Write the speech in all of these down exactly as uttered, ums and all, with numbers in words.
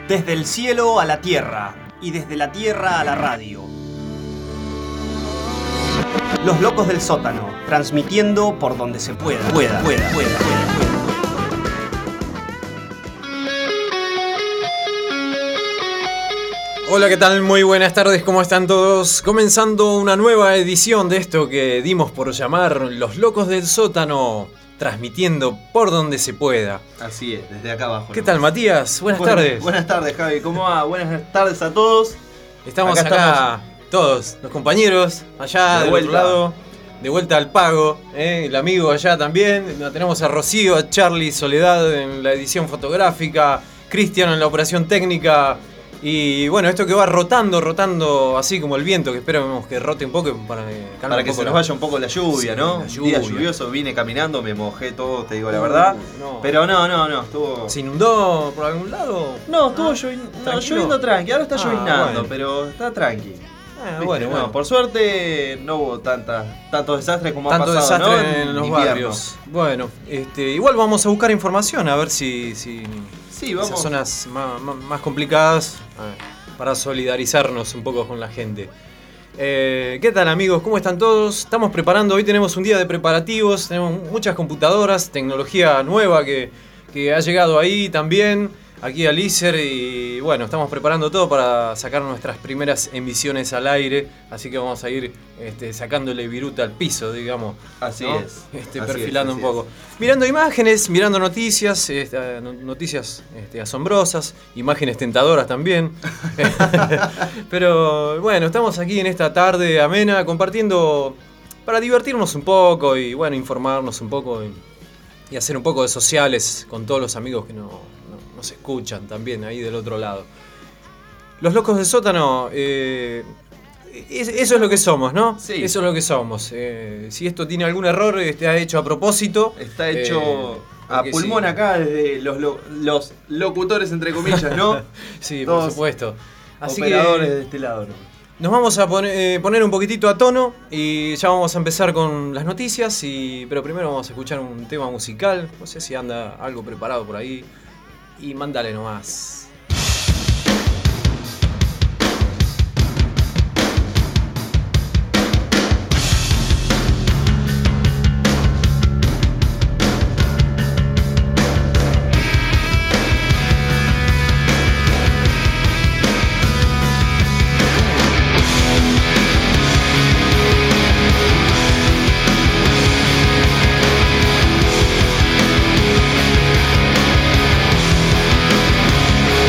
Desde el cielo a la tierra y desde la tierra a la radio. Los locos del sótano, transmitiendo por donde se pueda, pueda, pueda, pueda, pueda, pueda. Hola, ¿qué tal? Muy buenas tardes, ¿cómo están todos? Comenzando una nueva edición de esto que dimos por llamar Los Locos del Sótano, transmitiendo por donde se pueda. Así es, desde acá abajo. ¿Qué ¿no? tal, Matías? Buenas, buenas tardes. Buenas tardes, Javi. ¿Cómo va? Buenas tardes a todos. Estamos acá, acá estamos todos, los compañeros, allá de del vuelta. otro lado, de vuelta al pago, ¿eh? El amigo allá también. Tenemos a Rocío, a Charlie, Soledad en la edición fotográfica, Cristiano en la operación técnica. Y bueno, esto que va rotando, rotando así como el viento, que esperamos que rote un poco para que, para que se nos vaya un poco la lluvia, sí, ¿no? la lluvia. Un día lluvioso, vine caminando, me mojé todo, te digo la verdad. Uh, no. Pero no, no, no, estuvo... ¿Se inundó por algún lado? No, estuvo Ah, llovi... no, tranquilo. lloviendo tranqui, ahora está Ah, lloviznando, bueno. pero está tranqui. Ah, ¿Viste? bueno, No, bueno. por suerte no hubo tanta, tantos desastres como Tanto ha pasado, desastre ¿no? en los invierno. barrios. Bueno, este, igual vamos a buscar información a ver si, si Sí, vamos. esas zonas más, más, más complicadas, eh, para solidarizarnos un poco con la gente. Eh, ¿Qué tal, amigos? ¿Cómo están todos? Estamos preparando, hoy tenemos un día de preparativos, tenemos muchas computadoras, tecnología nueva que, que ha llegado ahí también, aquí al ISER, y bueno, estamos preparando todo para sacar nuestras primeras emisiones al aire, así que vamos a ir este, sacándole viruta al piso, digamos. Así ¿no? es. Este, Así perfilando es, un así poco. Mirando imágenes, mirando noticias, este, noticias este, asombrosas, imágenes tentadoras también. Pero bueno, estamos aquí en esta tarde amena compartiendo para divertirnos un poco y bueno, informarnos un poco y, y hacer un poco de sociales con todos los amigos que no, no, nos escuchan también ahí del otro lado. Los Locos del Sótano, eh, es, eso es lo que somos, ¿no? Sí. Eso es lo que somos. Eh, si esto tiene algún error, está hecho a propósito. Está hecho Eh, a porque pulmón sí. acá desde los, lo- los locutores, entre comillas, ¿no? Sí, Todos por supuesto. Así Operadores que de este lado, ¿no? nos vamos a poner, eh, poner un poquitito a tono y ya vamos a empezar con las noticias, y, pero primero vamos a escuchar un tema musical. No sé si anda algo preparado por ahí. Y mándale nomás. We'll be right back.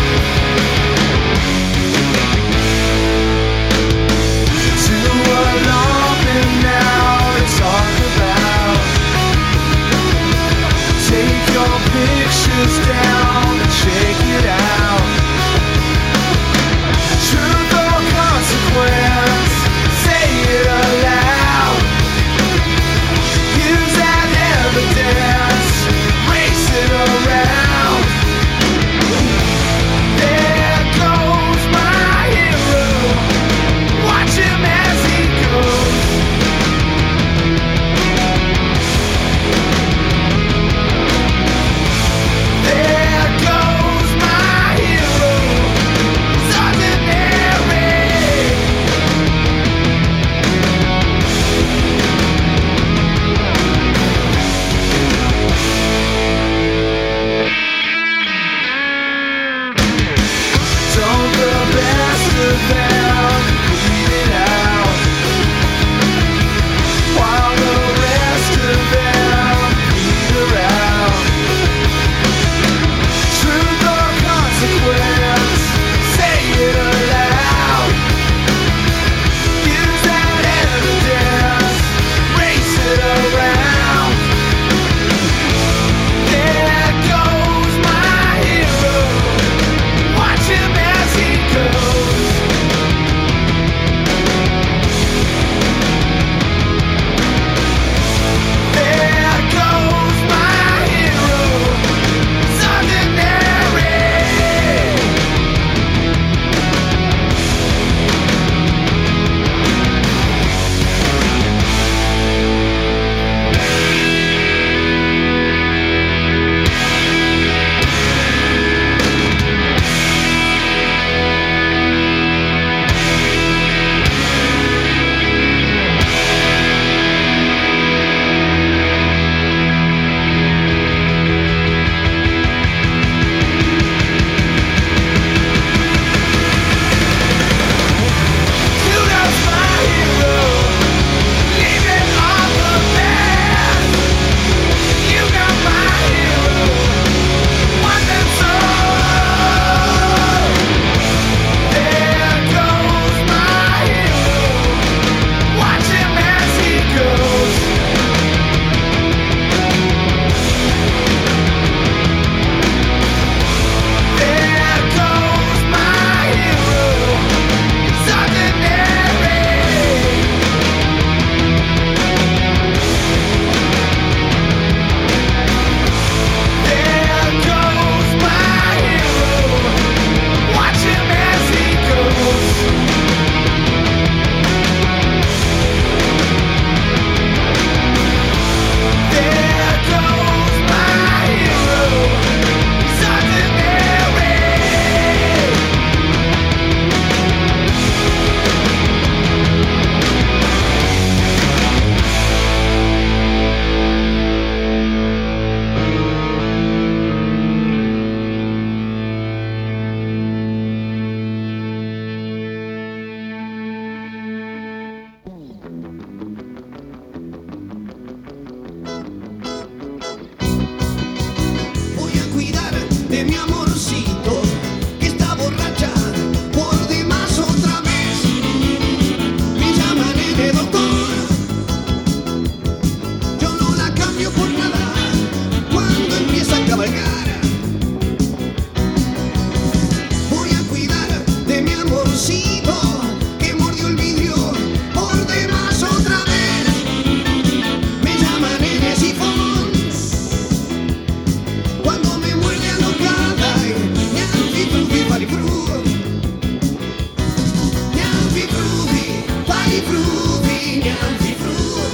Ñanfi Fruvi,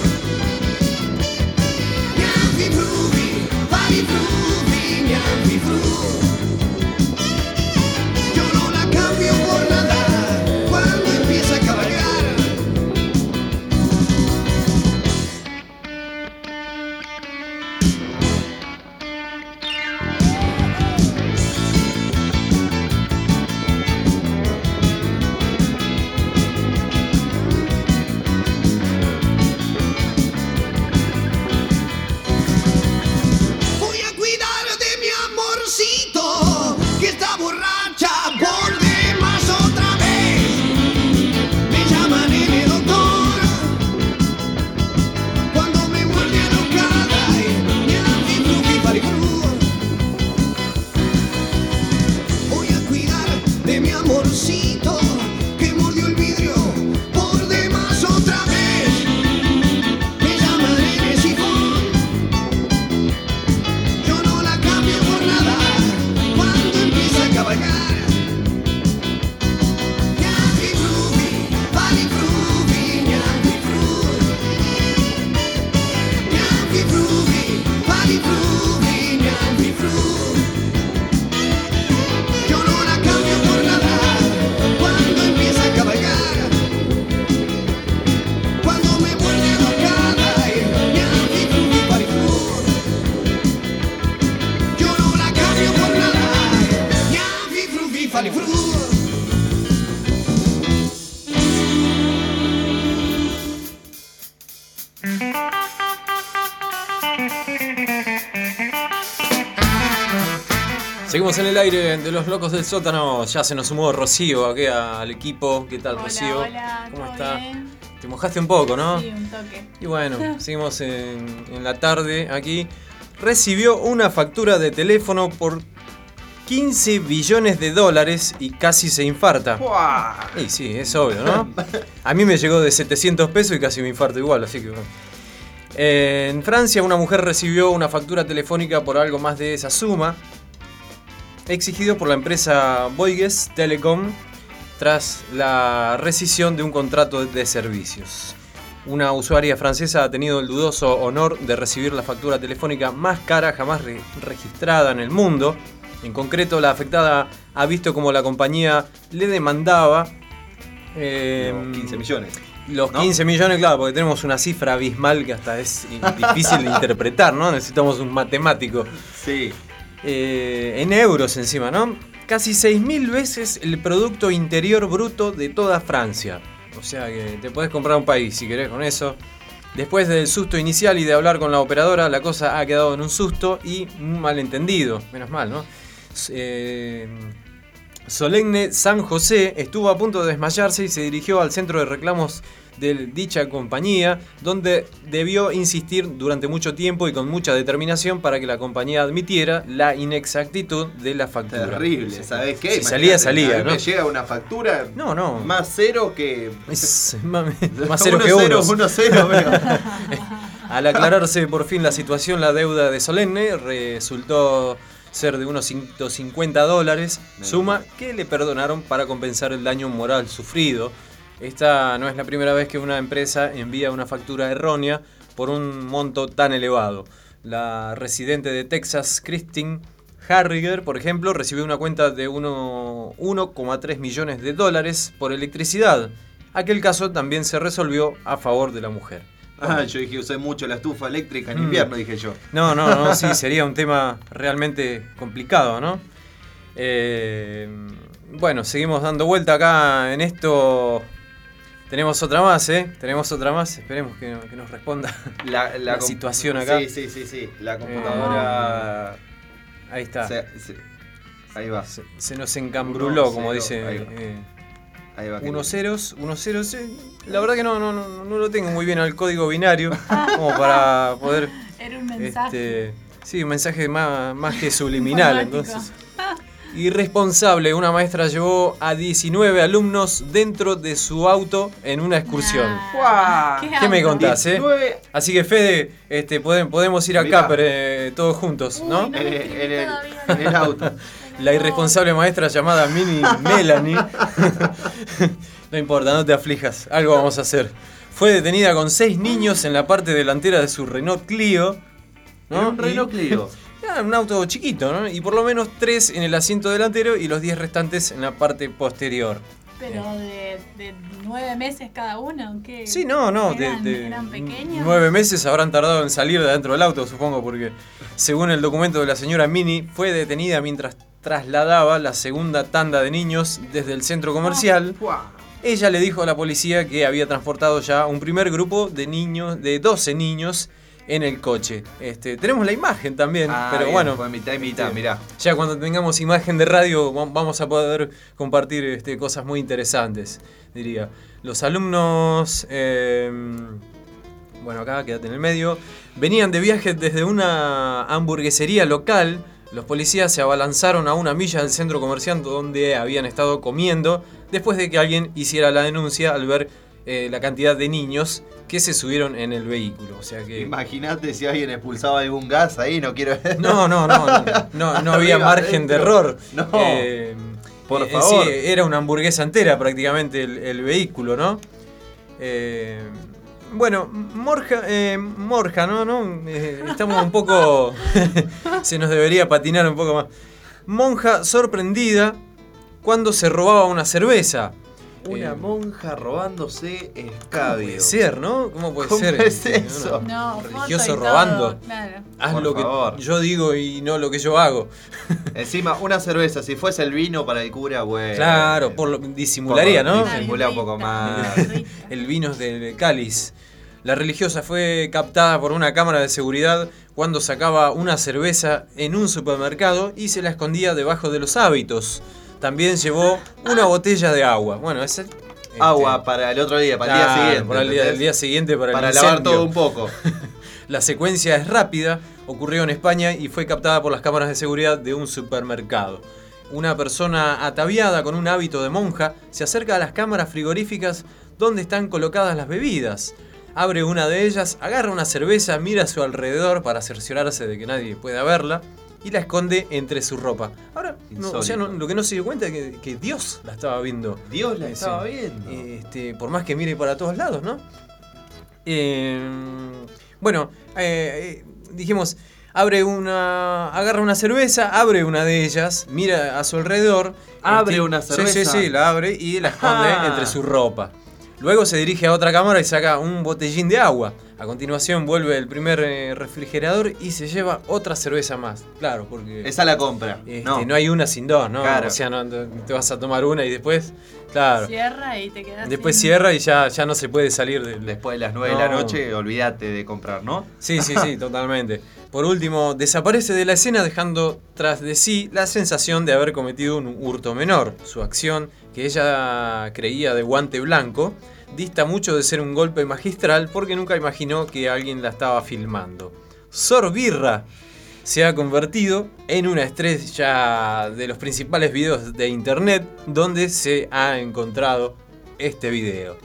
Ñanfi Fruvi, Fali Fruvi, Ñanfi Fruvi. Yo no la cambio por nada cuando empieza a cabalgar. Voy a cuidar de mi amorcito que está borracha por demás otra vez. Me llaman el doctor cuando me muerde alocada. Ñanfi Fruvi, Fali Fruvi. Voy a cuidar de mi amorcito que mordió el vidrio por demás otra vez. Me llaman el sifón. Yo no la cambio por nada cuando empieza a cabalgar. Ñanfi Fruvi, Fali Fruvi, Ñanfi Fruvi. Ñanfi Fruvi, Fali Fruvi, Ñanfi Fruvi. Yo no la cambio por nada cuando empieza a cabalgar. Cuando me muerde alocada, Ñanfi Fruvi, Fali Fruvi. Yo no la cambio por nada. Ñanfi Fruvi, Fali Fruvi. Seguimos en el aire de los locos del sótano. Ya se nos sumó Rocío aquí al equipo. ¿Qué tal, Hola, Rocío? hola, ¿Cómo ¿todo está? bien? Te mojaste un poco, ¿no? Sí, un toque. Y bueno, seguimos en, en la tarde aquí. Recibió una factura de teléfono por quince billones de dólares y casi se infarta. ¡Buah! Y sí, es obvio, ¿no? A mí me llegó de setecientos pesos y casi me infarto igual, así que bueno. En Francia, una mujer recibió una factura telefónica por algo más de esa suma, exigido por la empresa Bouygues Telecom tras la rescisión de un contrato de servicios. Una usuaria francesa ha tenido el dudoso honor de recibir la factura telefónica más cara jamás re- registrada en el mundo. En concreto, la afectada ha visto como la compañía le demandaba eh, Los quince millones. Los ¿no? quince millones, claro, porque tenemos una cifra abismal que hasta es difícil de interpretar, ¿no? Necesitamos un matemático. Sí. Eh, en euros encima, ¿no? Casi seis mil veces el Producto Interior Bruto de toda Francia. O sea que te podés comprar un país si querés con eso. Después del susto inicial y de hablar con la operadora, la cosa ha quedado en un susto y un malentendido. Menos mal, ¿no? Eh, Solemne San José estuvo a punto de desmayarse y se dirigió al centro de reclamos de dicha compañía, donde debió insistir durante mucho tiempo y con mucha determinación para que la compañía admitiera la inexactitud de la factura. Terrible, ¿sabés qué? Si Imagínate, salía, a salía, mí ¿no? Me llega una factura No, no. más cero que... Es más, más cero que uno. uno. uno cero, pero... Al aclararse por fin la situación, la deuda de Solemne resultó ser de unos ciento cincuenta dólares, suma que le perdonaron para compensar el daño moral sufrido. Esta no es la primera vez que una empresa envía una factura errónea por un monto tan elevado. La residente de Texas, Christine Harriger, por ejemplo, recibió una cuenta de uno coma tres millones de dólares por electricidad. Aquel caso también se resolvió a favor de la mujer. Ah, yo dije, usé mucho la estufa eléctrica en Mm. invierno, dije yo. No, no, no, sí, sería un tema realmente complicado, ¿no? Eh, bueno, seguimos dando vuelta acá en esto. Tenemos otra más, ¿eh? Tenemos otra más, esperemos que, que nos responda La, la com- situación acá. Sí, sí, sí, sí. La computadora... Ahí está. se- se- ahí va. Se, se nos encambruló, Uno, como cero, dice. ahí va. eh, Ahí va. unos ceros, unos ceros. eh, La verdad que no, no, no, no lo tengo muy bien al código binario, como para poder. Era un mensaje. Este, sí, un mensaje más, más que subliminal, Informático. entonces. Irresponsable, una maestra llevó a diecinueve alumnos dentro de su auto en una excursión. Nah. ¿Qué ¿Qué me auto? contás, eh? diecinueve Así que Fede, este, podemos, podemos ir acá Mirá. pero, eh, todos juntos, Uy, ¿no? no. En, me el- escribí en el, todavía. en el auto. La irresponsable maestra llamada Mini Melanie. No importa, no te aflijas, algo vamos a hacer. Fue detenida con seis niños en la parte delantera de su Renault Clio, ¿no? Un Renault Y- Clio. Era un auto chiquito, ¿no? Y por lo menos tres en el asiento delantero y los diez restantes en la parte posterior. Pero de, de nueve meses cada uno, ¿qué? Sí, no, no, de, ¿Eran, de eran pequeños? nueve meses habrán tardado en salir de dentro del auto, supongo, porque según el documento de la señora Mini, fue detenida mientras trasladaba la segunda tanda de niños desde el centro comercial. Ella le dijo a la policía que había transportado ya un primer grupo de niños, de doce niños, en el coche. Este, tenemos la imagen también, Ah, pero bien, bueno, fue mitad y mitad, este, mirá. ya cuando tengamos imagen de radio va- vamos a poder compartir este, cosas muy interesantes, diría. Los alumnos, eh, bueno, acá quédate en el medio, venían de viaje desde una hamburguesería local. Los policías se abalanzaron a una milla del centro comercial donde habían estado comiendo después de que alguien hiciera la denuncia al ver eh, la cantidad de niños que se subieron en el vehículo. O sea que... Imagínate si alguien expulsaba algún gas ahí, no quiero... No, no, no, no, no, no había Arriba, margen de adentro. error. No, Eh, por eh, favor. Sí, era una hamburguesa entera prácticamente el, el vehículo, ¿no? Eh, bueno, Morja, eh, Morja, ¿no? ¿no? Eh, estamos un poco... se nos debería patinar un poco más. Monja sorprendida cuando se robaba una cerveza. Una Eh, monja robándose ¿Cómo escabio. puede ser, no? ¿Cómo puede ¿Cómo ser? es este, eso? un No, foto religioso y todo, robando. Claro. Haz Por lo que favor. yo digo y no lo que yo hago. Encima, una cerveza, si fuese el vino para el cura, bueno. Claro, por lo, disimularía, Por- ¿no? Una Disimula un poco birrita, más. una birrita. El vino es del cáliz. La religiosa fue captada por una cámara de seguridad cuando sacaba una cerveza en un supermercado y se la escondía debajo de los hábitos. También llevó una botella de agua. Bueno, es el... este, Agua para el otro día, para el claro, día siguiente. para el día, el ¿entendés? día siguiente, para, Para el lavar incendio. todo un poco. La secuencia es rápida, ocurrió en España y fue captada por las cámaras de seguridad de un supermercado. Una persona ataviada con un hábito de monja se acerca a las cámaras frigoríficas donde están colocadas las bebidas. Abre una de ellas, agarra una cerveza, mira a su alrededor para cerciorarse de que nadie pueda verla y la esconde entre su ropa. Ahora, no, o sea, no- lo que no se dio cuenta es que, que Dios la estaba viendo. Dios la Sí. estaba viendo. Este, por más que mire para todos lados, ¿no? Eh, bueno, eh, eh, dijimos, abre una, agarra una cerveza, abre una de ellas, mira a su alrededor. ¿Abre este, una Sí, cerveza? sí, sí, la abre y la esconde Ah. entre su ropa. Luego se dirige a otra cámara y saca un botellín de agua. A continuación vuelve el primer eh, refrigerador y se lleva otra cerveza más. Claro, porque Esa la compra. este, no. no. hay una sin dos, ¿no? Claro. O sea, no, no te vas a tomar una y después, claro. Cierra y te quedas Después sin- cierra y ya, ya no se puede salir del... Después de las nueve de la No. noche, olvídate de comprar, ¿no? Sí, sí, sí, totalmente. Por último, desaparece de la escena dejando tras de sí la sensación de haber cometido un hurto menor. Su acción, que ella creía de guante blanco, dista mucho de ser un golpe magistral porque nunca imaginó que alguien la estaba filmando. Sor Birra se ha convertido en una estrella de los principales videos de internet donde se ha encontrado este video.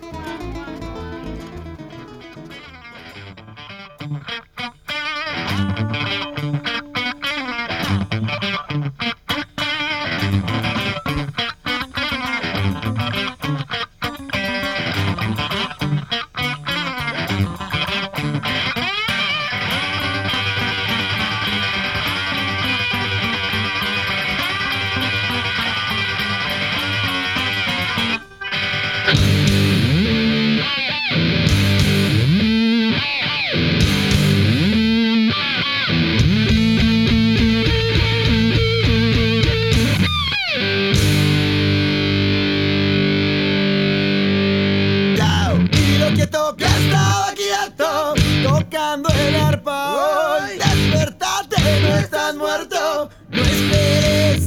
Y lo quieto que estaba quieto, tocando el arpa hoy. Despertate, no estás muerto, no esperes,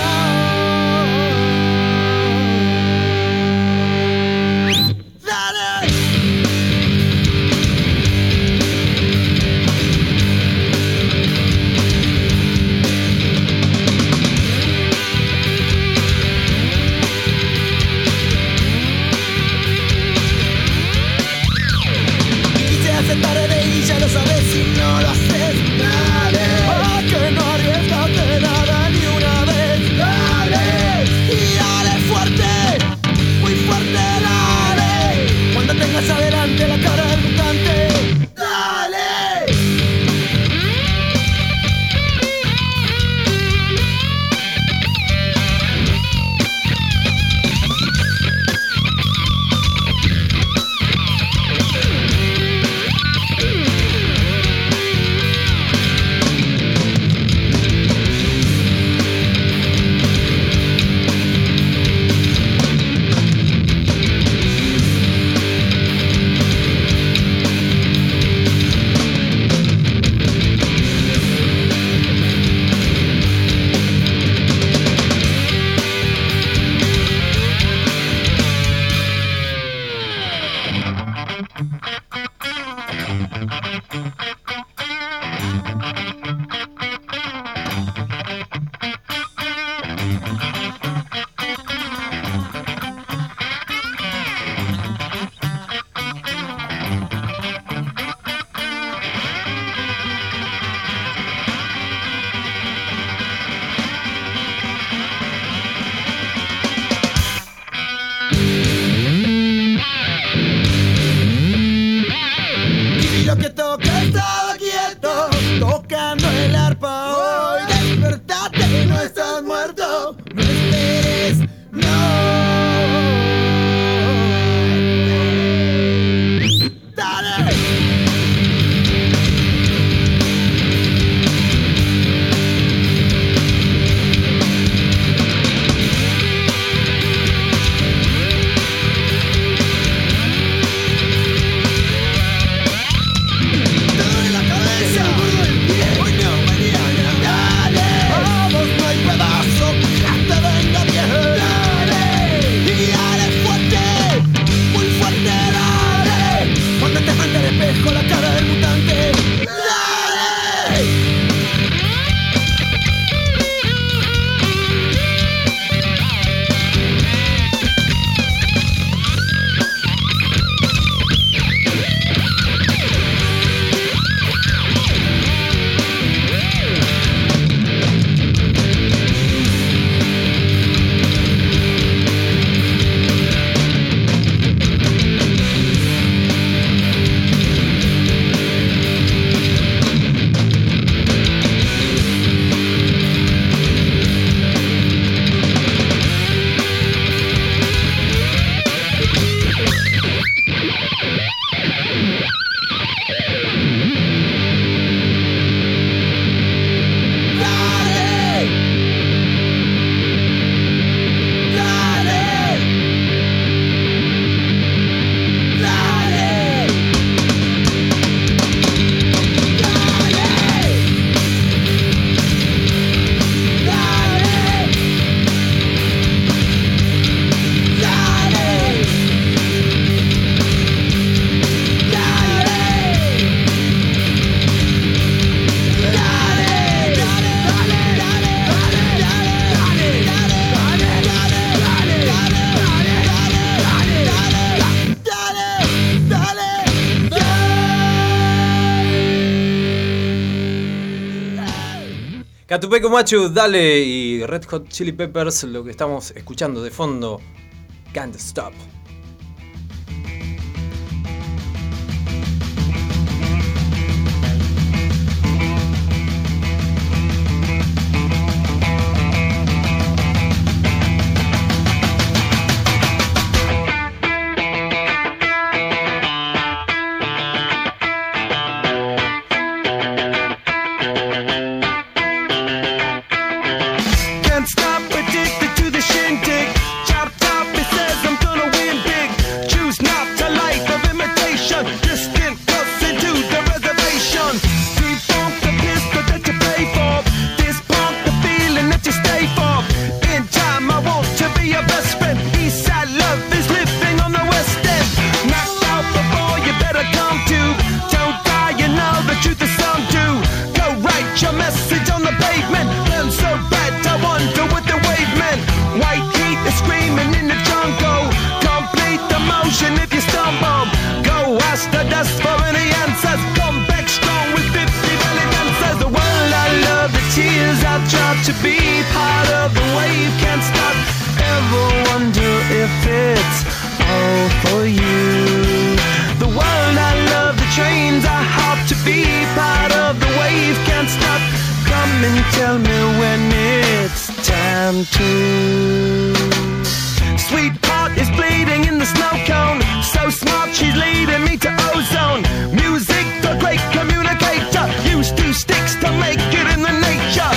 no. Dale. Y se hace tarde y ya lo sabes si no lo haces. Dale, ¿a que no arriesgate? Catupeco Machu, dale, y Red Hot Chili Peppers, lo que estamos escuchando de fondo, Can't Stop. To be part of the wave, can't stop. Ever wonder if it's all for you? The world I love, the trains I hop. To be part of the wave, can't stop. Come and tell me when it's time to. Sweetheart is bleeding in the snow cone. So smart, she's leading me to ozone. Music, the great communicator. Used two sticks to make it in the nature.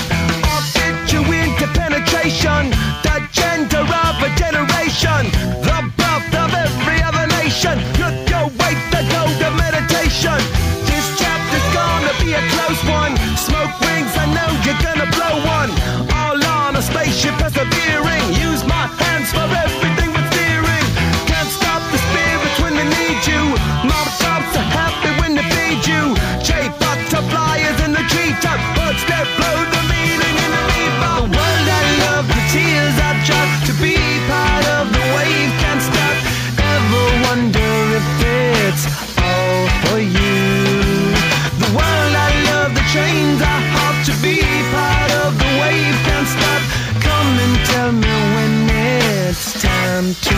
Penetration, the gender of a generation, the birth of every other nation. Look your way, the code of meditation. This chapter's gonna be a close one. Smoke rings, I know you're gonna blow one. All on a spaceship persevering. Use my hands for everything but steering. Can't stop the spirits when they need you. Mom tops are happy when they feed you. J butterflies in the treetop. Birds that blow the meaning in the meatball. The world I love, the tears I drop. To be part of the wave, can't stop. Ever wonder if it's all for you? The world I love, the trains I hop. To be part of the wave, can't stop. Come and tell me when it's time to.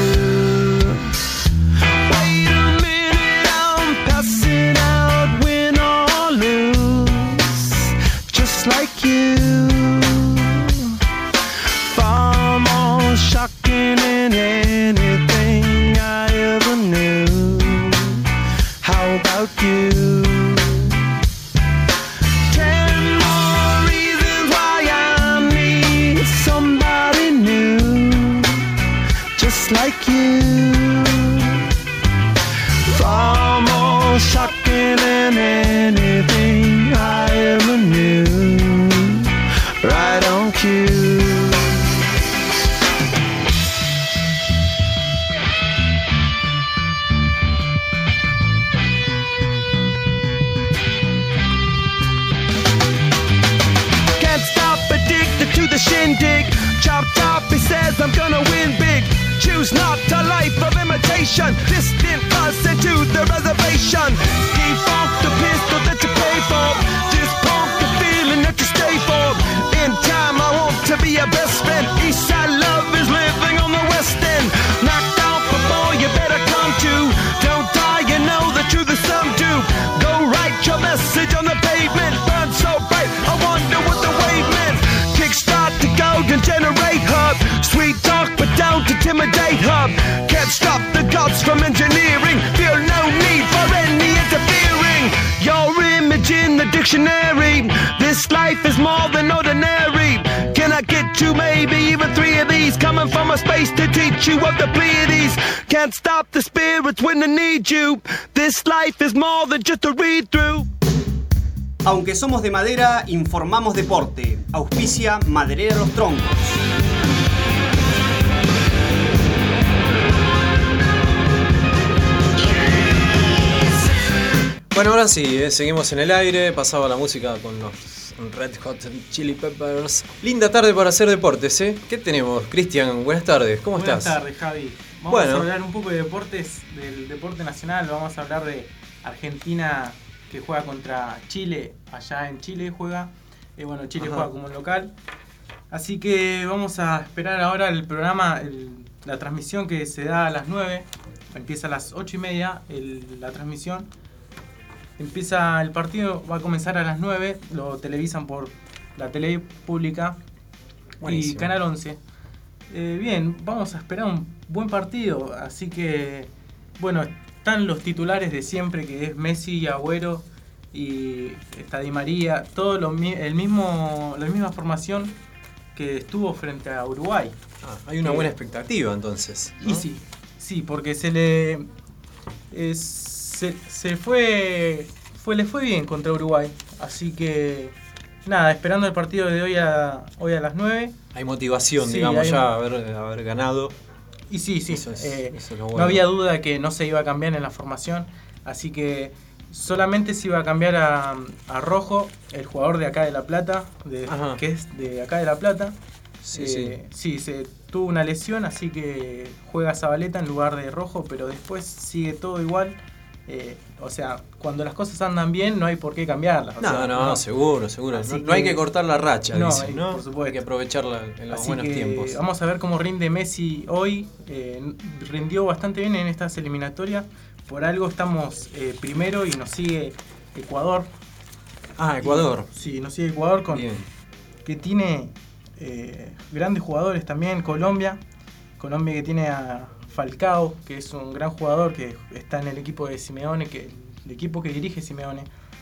Wait a minute, I'm passing out, win or lose, just like you. Far more shocking than anything I ever knew. How about you? Ten more reasons why I need somebody new, just like you. Far more shocking than anything I ever knew. Right on cue. Can't stop, addicted to the shindig. Chop top, he says I'm gonna win big. Choose not a life of imitation. Distant us into the reservation. Defunct the pistol that you pay for. Just pump the feeling that you stay for. In time I want to be your best friend. Eastside love is living on the west end. Knocked out before you better come to. Don't die, you know the truth is some do. Go write your message on the pavement. Burn so bright, I wonder what the wave meant. Kickstart the golden generate hub. Sweet talk but don't intimidate hub. Can't stop the gods from engineering. Feel no need for any interfering. Your image in the dictionary. This life is more than ordinary. Can I get two, maybe even three of these? Coming from a space to teach you of the Pleiades. Can't stop the spirits when they need you. This life is more than just a read through. Aunque somos de madera, informamos deporte. Auspicia Maderera Los Troncos. Bueno, ahora sí, eh, seguimos en el aire. Pasaba la música con los Red Hot Chili Peppers. Linda tarde para hacer deportes, ¿eh? ¿Qué tenemos? Cristian, buenas tardes, ¿cómo buenas estás? Buenas tardes, Javi. Vamos bueno. a hablar un poco de deportes, del deporte nacional. Vamos a hablar de Argentina, que juega contra Chile. Allá en Chile juega. Eh, bueno, Chile Ajá. juega como local. Así que vamos a esperar ahora el programa, el- la transmisión que se da a las nueve. Empieza a las ocho y media el- la transmisión. Empieza el partido, va a comenzar a las nueve. Lo televisan por la tele pública y Buenísimo. Canal once. Eh, bien, vamos a esperar un buen partido. Así que, bueno, están los titulares de siempre, que es Messi, Agüero y está Di María. Todo lo, mi- el mismo, la misma formación que estuvo frente a Uruguay. Ah, hay una Eh, buena expectativa entonces, ¿no? Y sí, sí, porque se le eh, se, se fue, fue le fue bien contra Uruguay, así que nada, esperando el partido de hoy a hoy a las nueve. Hay motivación, Sí, digamos, hay- ya haber, haber ganado. Y sí, sí, Eso es- eh, eso es lo no bueno. había duda que no se iba a cambiar en la formación, así que solamente se iba a cambiar a, a Rojo, el jugador de acá de La Plata, de, Ajá. que es de acá de La Plata. Sí, Eh, sí, se tuvo una lesión, así que juega Zabaleta en lugar de Rojo, pero después sigue todo igual. Eh, o sea, cuando las cosas andan bien no hay por qué cambiarlas. o No, sea, no, seguro, seguro. Así No, no hay que- que cortar la racha, No, dicen, hay- ¿no? por supuesto. Hay que aprovecharla en los Así buenos que tiempos. vamos a ver cómo rinde Messi hoy. Eh, rindió bastante bien en estas eliminatorias. Por algo estamos eh, primero y nos sigue Ecuador. Ah, Ecuador. Y- sí, nos sigue Ecuador con, Bien. que tiene eh, grandes jugadores también. Colombia. Colombia que tiene a Falcao, que es un gran jugador que está en el equipo de Simeone, que el equipo que dirige Simeone.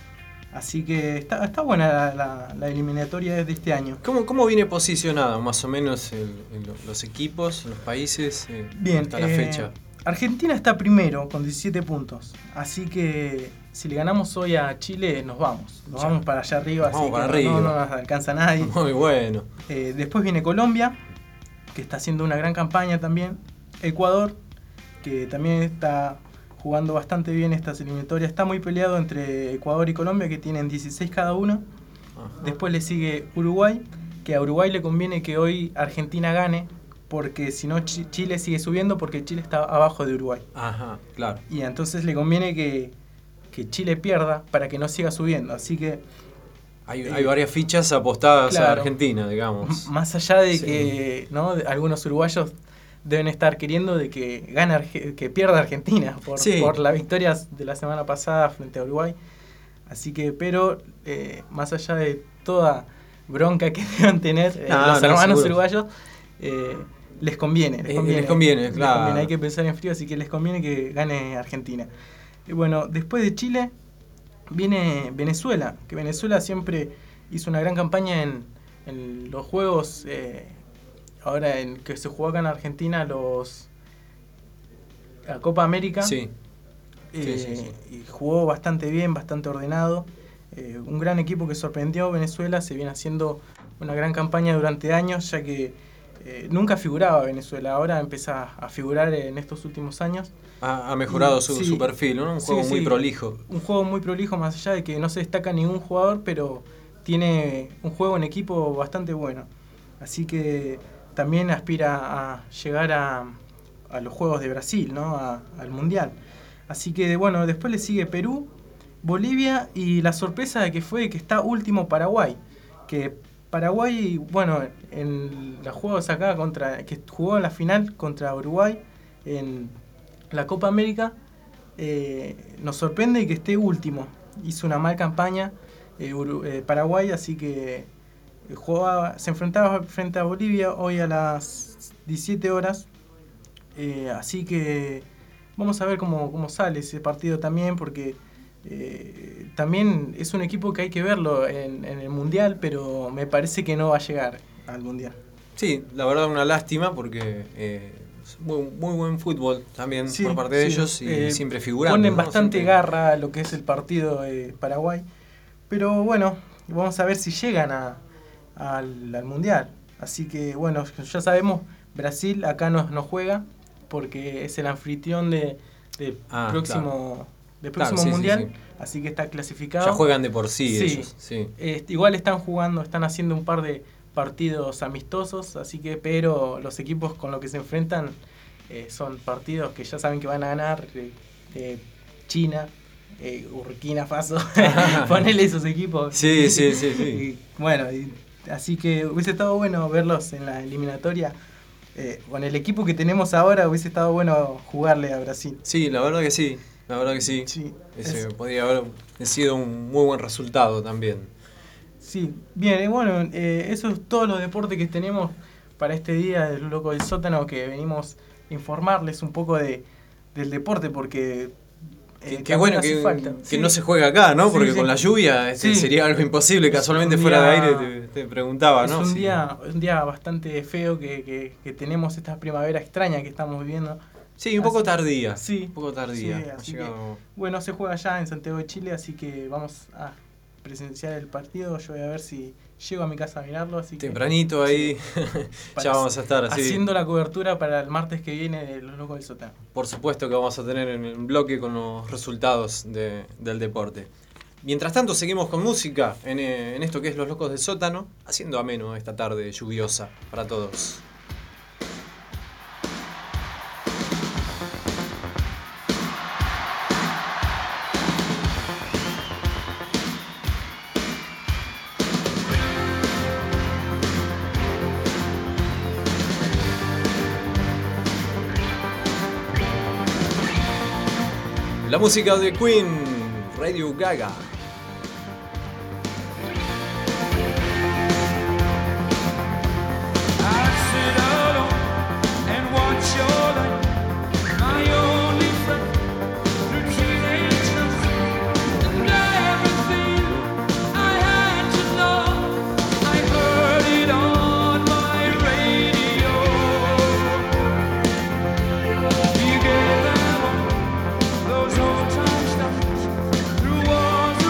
Así que está, está buena la, la- la eliminatoria de este año. ¿Cómo, ¿Cómo viene posicionado más o menos el- el- los equipos, los países eh, Bien, hasta la eh, fecha? Argentina está primero con diecisiete puntos. Así que si le ganamos hoy a Chile, nos vamos. Nos Ya. vamos para allá arriba. Nos vamos así para que no- arriba. No, nos alcanza nadie. Muy bueno. Eh, después viene Colombia, que está haciendo una gran campaña también. Ecuador, que también está jugando bastante bien estas eliminatorias. Está muy peleado entre Ecuador y Colombia, que tienen dieciséis cada uno. Ajá. Después le sigue Uruguay, que a Uruguay le conviene que hoy Argentina gane, porque si no Chi- Chile sigue subiendo, porque Chile está abajo de Uruguay. Ajá, claro. Y entonces le conviene que, que Chile pierda para que no siga subiendo. Así que Hay, Eh, hay varias fichas apostadas a claro. Argentina, digamos. M- Más allá de Sí. que ¿no? de- algunos uruguayos deben estar queriendo de que gane Arge- que pierda Argentina por, Sí. por la victoria de la semana pasada frente a Uruguay. Así que, pero eh, más allá de toda bronca que deban tener eh, No, los no, hermanos seguro. uruguayos, eh, les conviene, les Eh, conviene. les conviene, claro. Hay que pensar en frío, así que les conviene que gane Argentina. Y bueno, después de Chile viene Venezuela, que Venezuela siempre hizo una gran campaña en, en los juegos, eh, ahora en que se jugó acá en Argentina, los la Copa América. Sí. Eh, sí, sí. Y jugó bastante bien, bastante ordenado. Eh, un gran equipo que sorprendió a Venezuela, se viene haciendo una gran campaña durante años, ya que eh, nunca figuraba Venezuela, ahora empieza a figurar en estos últimos años. Ha, ha mejorado su, Sí. su perfil, ¿no? Un Sí, juego muy sí. prolijo. Un juego muy prolijo, más allá de que no se destaca ningún jugador, pero tiene un juego en equipo bastante bueno. Así que también aspira a llegar a, a los Juegos de Brasil, ¿no? A- al Mundial. Así que bueno, después le sigue Perú, Bolivia y la sorpresa de que fue que está último Paraguay. Que Paraguay, bueno, en los juegos acá contra, que jugó en la final contra Uruguay en la Copa América, eh, nos sorprende que esté último. Hizo una mal campaña eh, Uru- eh, Paraguay, así que eh, jugaba, se enfrentaba frente a Bolivia hoy a las diecisiete horas. Eh, así que vamos a ver cómo, cómo sale ese partido también, porque eh, también es un equipo que hay que verlo en, en el Mundial, pero me parece que no va a llegar al Mundial. Sí, la verdad una lástima porque eh, es muy, muy buen fútbol también Sí, por parte de sí, ellos y eh, siempre figurando. Ponen ¿no? bastante Siempre- garra a lo que es el partido de Paraguay. Pero bueno, vamos a ver si llegan a, al, al Mundial. Así que bueno, ya sabemos, Brasil acá no, no juega porque es el anfitrión de, de Ah, próximo, del Claro, próximo sí, sí, Mundial. sí. Así que está clasificado. Ya juegan de por sí, Sí. ellos. Sí. Este, igual están jugando, están haciendo un par de partidos amistosos, así que, pero los equipos con los que se enfrentan eh, son partidos que ya saben que van a ganar. eh, eh, China, eh, Burkina Faso, ponele esos equipos. Sí, sí, sí, sí. Y, bueno, y, así que hubiese estado bueno verlos en la eliminatoria. Eh, con el equipo que tenemos ahora hubiese estado bueno jugarle a Brasil. Sí, la verdad que sí, la verdad que sí. Sí, Ese es- podría haber sido un muy buen resultado también. sí. Bien, y bueno, eh, eso es todos los deportes que tenemos para este día del Loco del Sótano, que venimos a informarles un poco de, del deporte, porque... Qué, eh, qué bueno también que, hace falta. que Sí. no se juega acá, ¿no? Sí, Porque sí. con la lluvia este, Sí. sería algo imposible. Casualmente Un fuera de día- aire te, te preguntaba, Es ¿no? un Sí. día, un día bastante feo que, que, que tenemos esta primavera extraña que estamos viviendo. Sí, un poco Así- tardía. Sí. Un poco tardía. Sí, Ha así llegado- Bueno, se juega allá en Santiago de Chile, así que vamos a presenciar el partido. Yo voy a ver si llego a mi casa a mirarlo. Así que- Tempranito ahí, Para- ya vamos a estar así. haciendo la cobertura para el martes que viene de los Locos del Sótano. Por supuesto que vamos a tener en el bloque con los resultados de- del deporte. Mientras tanto, seguimos con música en, eh, en esto que es Los Locos del Sótano, haciendo ameno esta tarde lluviosa para todos. La música de Queen, Radio Gaga. Those old time stories through walls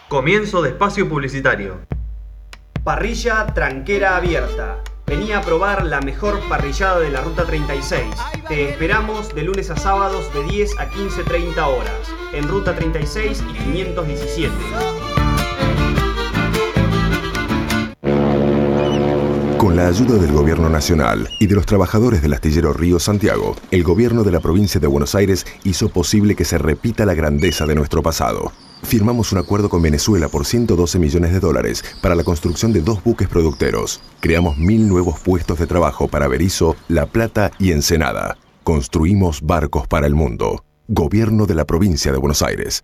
Comienzo de espacio publicitario. Parrilla Tranquera Abierta. Vení a probar la mejor parrillada de la Ruta treinta y seis. Te esperamos de lunes a sábados de diez a quince treinta horas. En Ruta treinta y seis y quinientos diecisiete. Con la ayuda del Gobierno Nacional y de los trabajadores del astillero Río Santiago, el Gobierno de la provincia de Buenos Aires hizo posible que se repita la grandeza de nuestro pasado. Firmamos un acuerdo con Venezuela por ciento doce millones de dólares para la construcción de dos buques producteros. Creamos mil nuevos puestos de trabajo para Berisso, La Plata y Ensenada. Construimos barcos para el mundo. Gobierno de la provincia de Buenos Aires.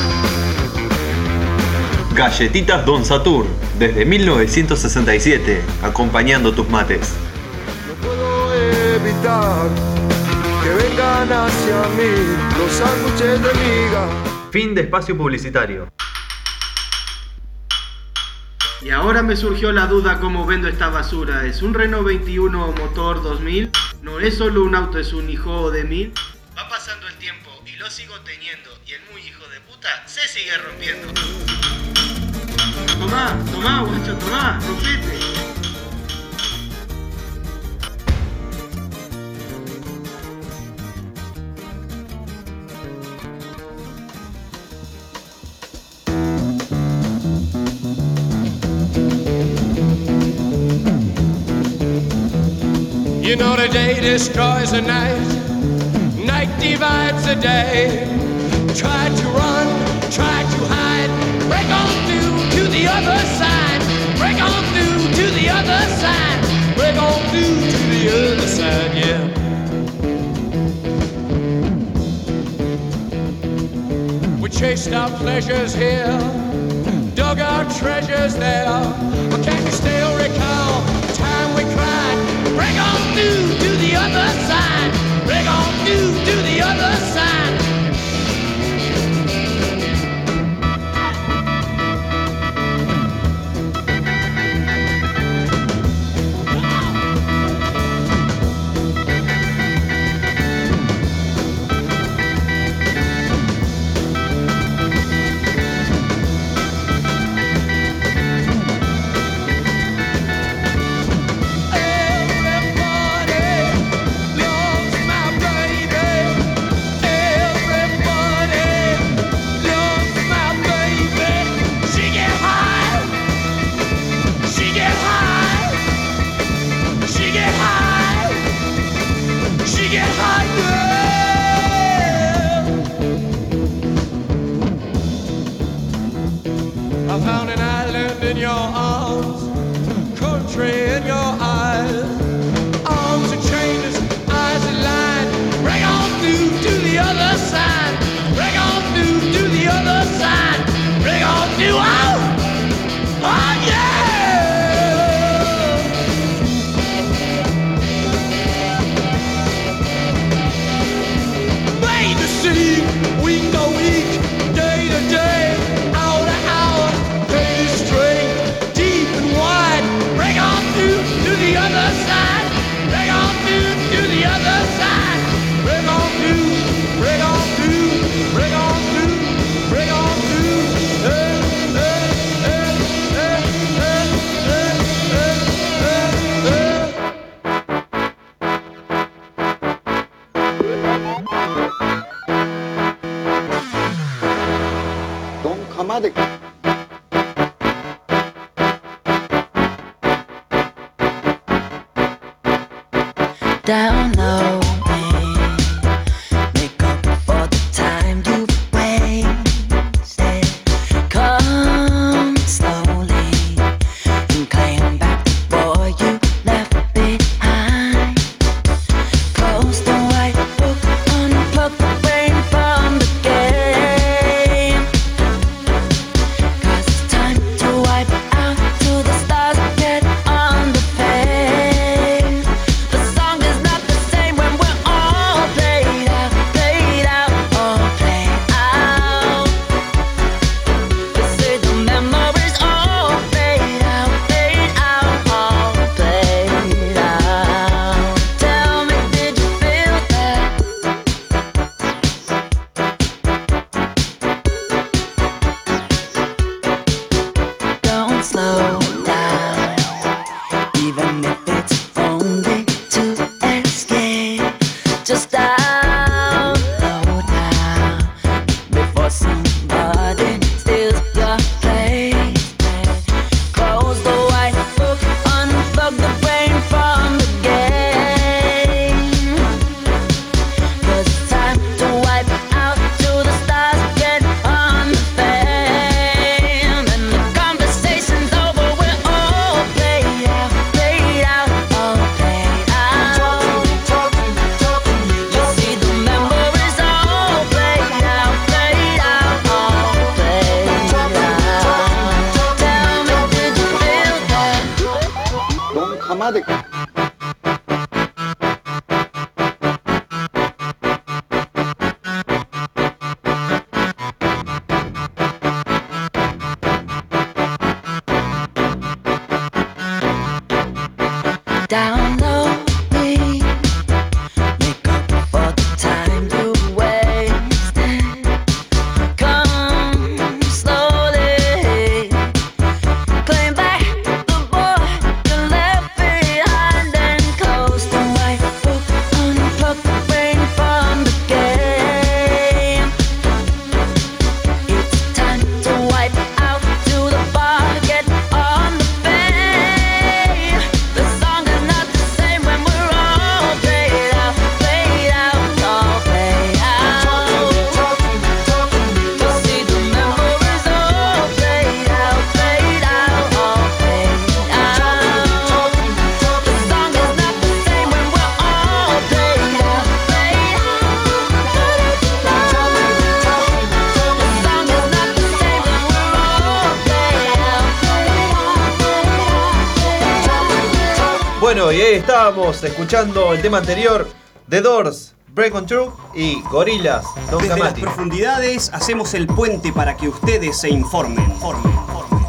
Galletitas Don Satur, desde mil novecientos sesenta y siete, acompañando tus mates. No puedo evitar que vengan hacia mí los sándwiches de miga. Fin de espacio publicitario. Y ahora me surgió la duda cómo vendo esta basura. ¿Es un Renault veintiuno motor dos mil? ¿No es solo un auto, es un hijo de mil? Va pasando el tiempo y lo sigo teniendo. Y el muy hijo de puta se sigue rompiendo. Tomá, tomá, guacho, tomá, rompete. You know the day destroys the night, night divides the day. Try to run, try to hide, break on through to the other side, break on through to the other side, break on through to the other side, yeah. We chased our pleasures here, dug our treasures there, but can you still recall the time we cried? Break on through to the other side, break on through to the other side. I found an island in your arms, country in your eyes. Arms are chainless, eyes are lined. Break on through to the other side. Break on through to the other side. Break on through. Oh, oh yeah! Made to see, week to week, day to day. The other side, break on through to the other side, break on through, break on through, break on through, break on through. Hey, hey, hey, hey, hey, hey, hey, hey. Don Hamade. Down low, make up for the time you wasted. Come slowly and claim back the boy you left behind. Close the white book, unplug the brain from the game. 'Cause it's time to wipe out till the stars get on the page. The song is not the same when we're somebody steals your place. Close the white book, unplug the brain from the game. 'Cause it's time to wipe out till the stars get on the fan. And the conversation's over, we're all played out, played out, all played out. You see the memories all played out, played out, all played out. Tell me, did you feel that? jamás de... Down slowly, make up for the time you wasted. Come slowly, claim back the boy you left behind and close the white book, unplug the brain from the game. It's time to wipe out to the bar, get on the fame. The song is not the same when we're all played out, played out, all played out. You see the memories all played out, played out, all played out. The song is not the same when we're all played out, played out. The song is not the same when we're all played out. Bueno, y ahí estábamos escuchando el tema anterior, The Doors, Break on Through y Gorillaz, Don Desde las Camati. profundidades hacemos el puente para que ustedes se informen. Informen, informen.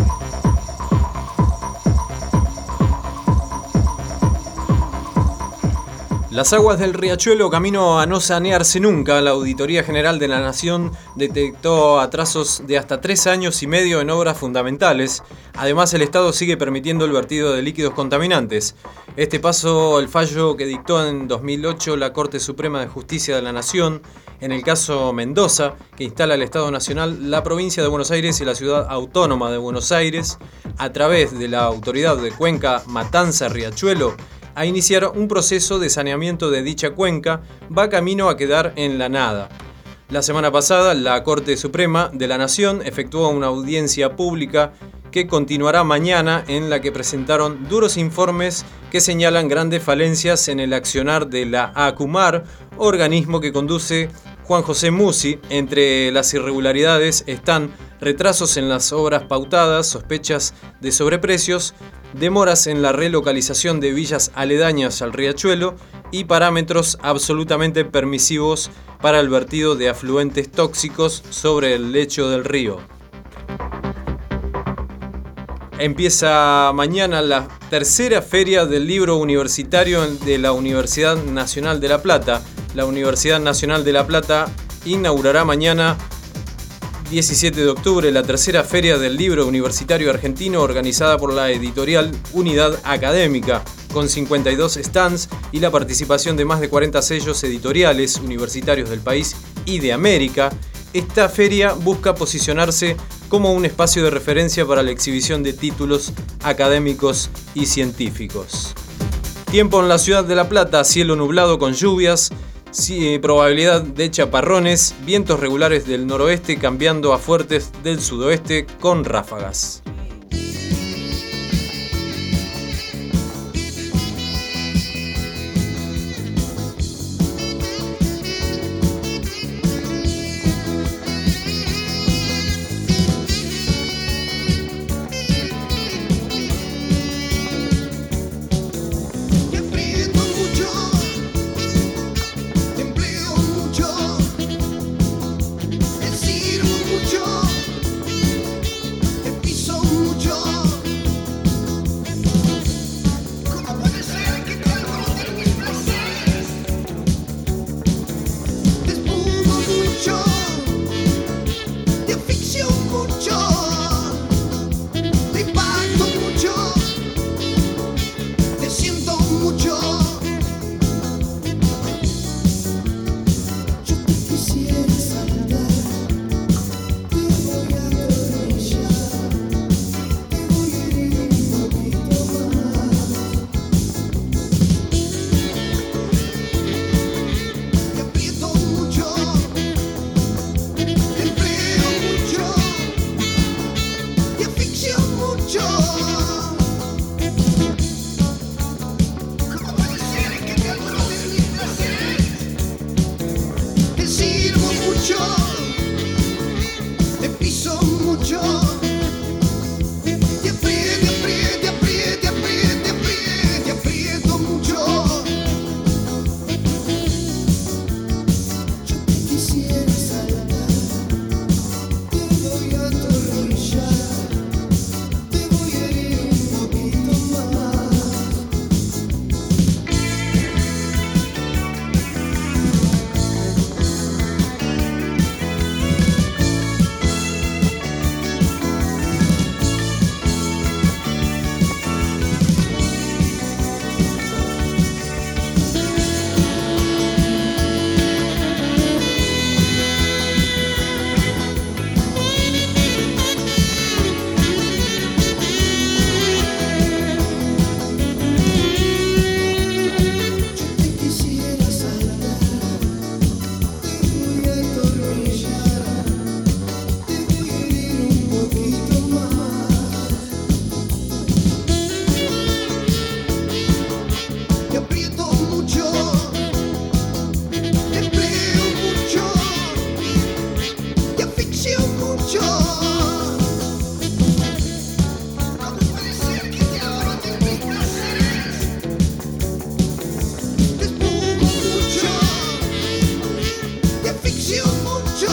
Las aguas del riachuelo camino a no sanearse nunca. La Auditoría General de la Nación detectó atrasos de hasta tres años y medio en obras fundamentales. Además, el Estado sigue permitiendo el vertido de líquidos contaminantes. Este pasó el fallo que dictó en dos mil ocho la Corte Suprema de Justicia de la Nación en el caso Mendoza, que instala al Estado Nacional, la provincia de Buenos Aires y la Ciudad Autónoma de Buenos Aires, a través de la Autoridad de Cuenca Matanza-Riachuelo, a iniciar un proceso de saneamiento de dicha cuenca. Va camino a quedar en la nada. La semana pasada, la Corte Suprema de la Nación efectuó una audiencia pública que continuará mañana, en la que presentaron duros informes que señalan grandes falencias en el accionar de la ACUMAR, organismo que conduce Juan José Musi. Entre las irregularidades están retrasos en las obras pautadas, sospechas de sobreprecios, demoras en la relocalización de villas aledañas al riachuelo y parámetros absolutamente permisivos para el vertido de afluentes tóxicos sobre el lecho del río. Empieza mañana la tercera feria del libro universitario de la Universidad Nacional de La Plata. La Universidad Nacional de La Plata inaugurará mañana, diecisiete de octubre, la tercera Feria del Libro Universitario Argentino, organizada por la editorial Unidad Académica, con cincuenta y dos stands y la participación de más de cuarenta sellos editoriales universitarios del país y de América. Esta feria busca posicionarse como un espacio de referencia para la exhibición de títulos académicos y científicos. Tiempo en la ciudad de La Plata: cielo nublado con lluvias, sí, probabilidad de chaparrones, vientos regulares del noroeste cambiando a fuertes del sudoeste con ráfagas. Te aprieto mucho, te empleo mucho, te sirvo mucho, te piso mucho. Te aprieto, aprieto, aprieto, aprieto, aprieto, te aprieto mucho. Yo te quisiera saltar, te voy a atornillar, te voy a herir un poquito más. Quisiera saltar, te voy a atornillar, te voy a herir un poquito más. Te aprieto mucho, te empleo mucho, te asfixio mucho. ¿Cómo puede ser que te agoten mis placeres? Te espumo mucho, te asfixio mucho,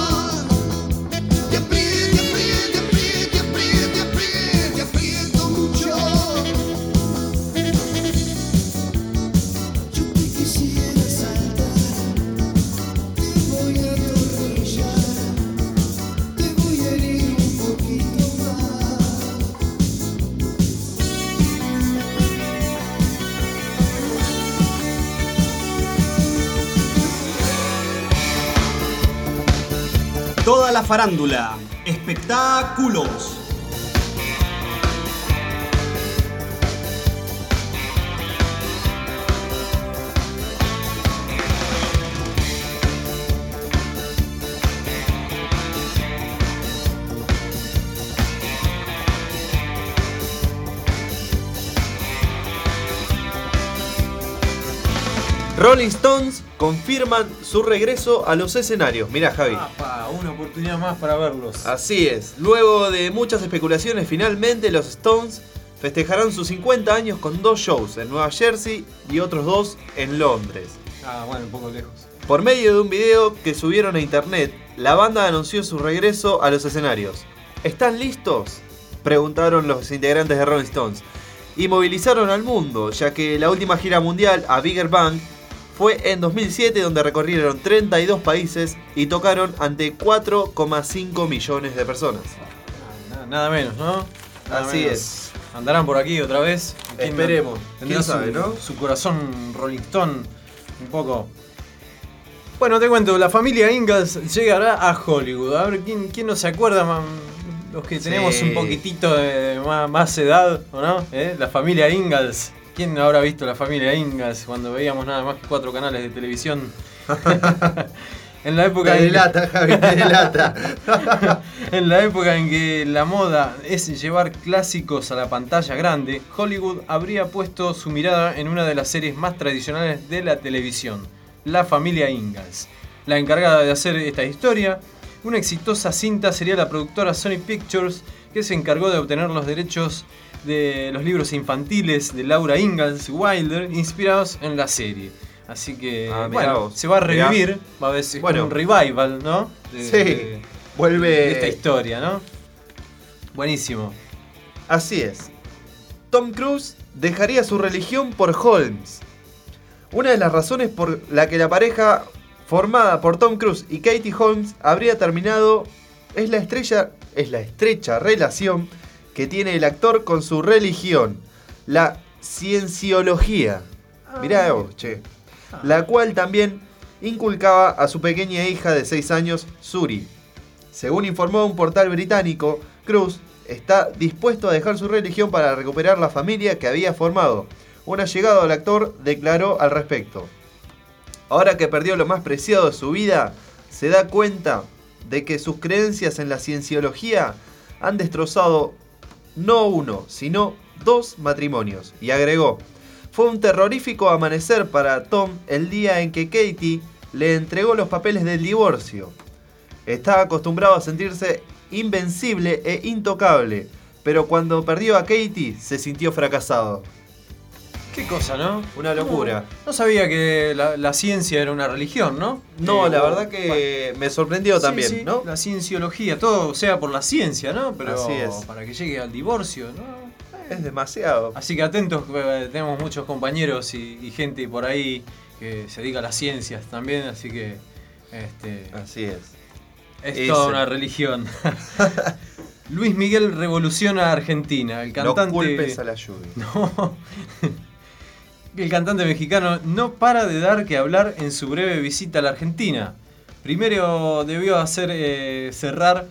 te aprieto, te aprieto, te aprieto, te aprieto, te aprieto, te aprieto mucho. Yo te quisiera saltar, te voy a atornillar, te voy a herir un poquito más. Toda la farándula. Espectáculos. Rolling Stones confirman su regreso a los escenarios. Mirá, Javi. Apa, una oportunidad más para verlos. Así es. Luego de muchas especulaciones, finalmente los Stones festejarán sus cincuenta años con dos shows en Nueva Jersey y otros dos en Londres. Ah, bueno, un poco lejos. Por medio de un video que subieron a internet, la banda anunció su regreso a los escenarios. ¿Están listos?, preguntaron los integrantes de Rolling Stones. Y movilizaron al mundo, ya que la última gira mundial, A Bigger Bang, fue en dos mil siete, donde recorrieron treinta y dos países y tocaron ante cuatro coma cinco millones de personas. Nada, nada menos, ¿no? Nada Así menos. es. ¿Andarán por aquí otra vez? ¿Quién Esperemos. tendrá ¿Quién sabe, su, no? su corazón Rolling Stone un poco. Bueno, te cuento, la familia Ingalls llegará a Hollywood. A ver, ¿quién, quién no se acuerda, man? Los que tenemos Sí. un poquitito de más, más edad, ¿o no? ¿Eh? La familia Ingalls. ¿Quién habrá visto la familia Ingalls cuando veíamos nada más que cuatro canales de televisión? En la época Te en delata, Javi, te delata. En la época en que la moda es llevar clásicos a la pantalla grande, Hollywood habría puesto su mirada en una de las series más tradicionales de la televisión, La familia Ingalls. La encargada de hacer esta historia, una exitosa cinta, sería la productora Sony Pictures, que se encargó de obtener los derechos de los libros infantiles de Laura Ingalls Wilder, inspirados en la serie. Así que, Ah, mirá bueno, vos. se va a revivir, Mirá. va a haber es Bueno. como un revival, ¿no? De- Sí, de- vuelve. de esta historia, ¿no? Buenísimo. Así es. Tom Cruise dejaría su religión por Holmes. Una de las razones por la que la pareja formada por Tom Cruise y Katie Holmes habría terminado es la estrella, es la estrecha relación que tiene el actor con su religión, la cienciología. Mirá vos, che. La cual también inculcaba a su pequeña hija de seis años, Suri. Según informó un portal británico, Cruise está dispuesto a dejar su religión para recuperar la familia que había formado. Un allegado al actor declaró al respecto: ahora que perdió lo más preciado de su vida, se da cuenta de que sus creencias en la cienciología han destrozado no uno, sino dos matrimonios. Y agregó: fue un terrorífico amanecer para Tom el día en que Katie le entregó los papeles del divorcio. Estaba acostumbrado a sentirse invencible e intocable, pero cuando perdió a Katie se sintió fracasado. Qué cosa, ¿no? Una locura. No, no sabía que la, la ciencia era una religión, ¿no? No, Eh, la o- verdad que me sorprendió Sí, también, sí, ¿no? La cienciología, todo sea por la ciencia, ¿no? Pero Así es. para que llegue al divorcio, ¿no? Es demasiado. Así que atentos, eh, tenemos muchos compañeros y, y gente por ahí que se dedica a las ciencias también, así que este, Así es. es Ese. toda una religión. Luis Miguel revoluciona a Argentina, el cantante. No culpes a la lluvia. No. El cantante mexicano no para de dar que hablar en su breve visita a la Argentina. Primero debió hacer eh, cerrar.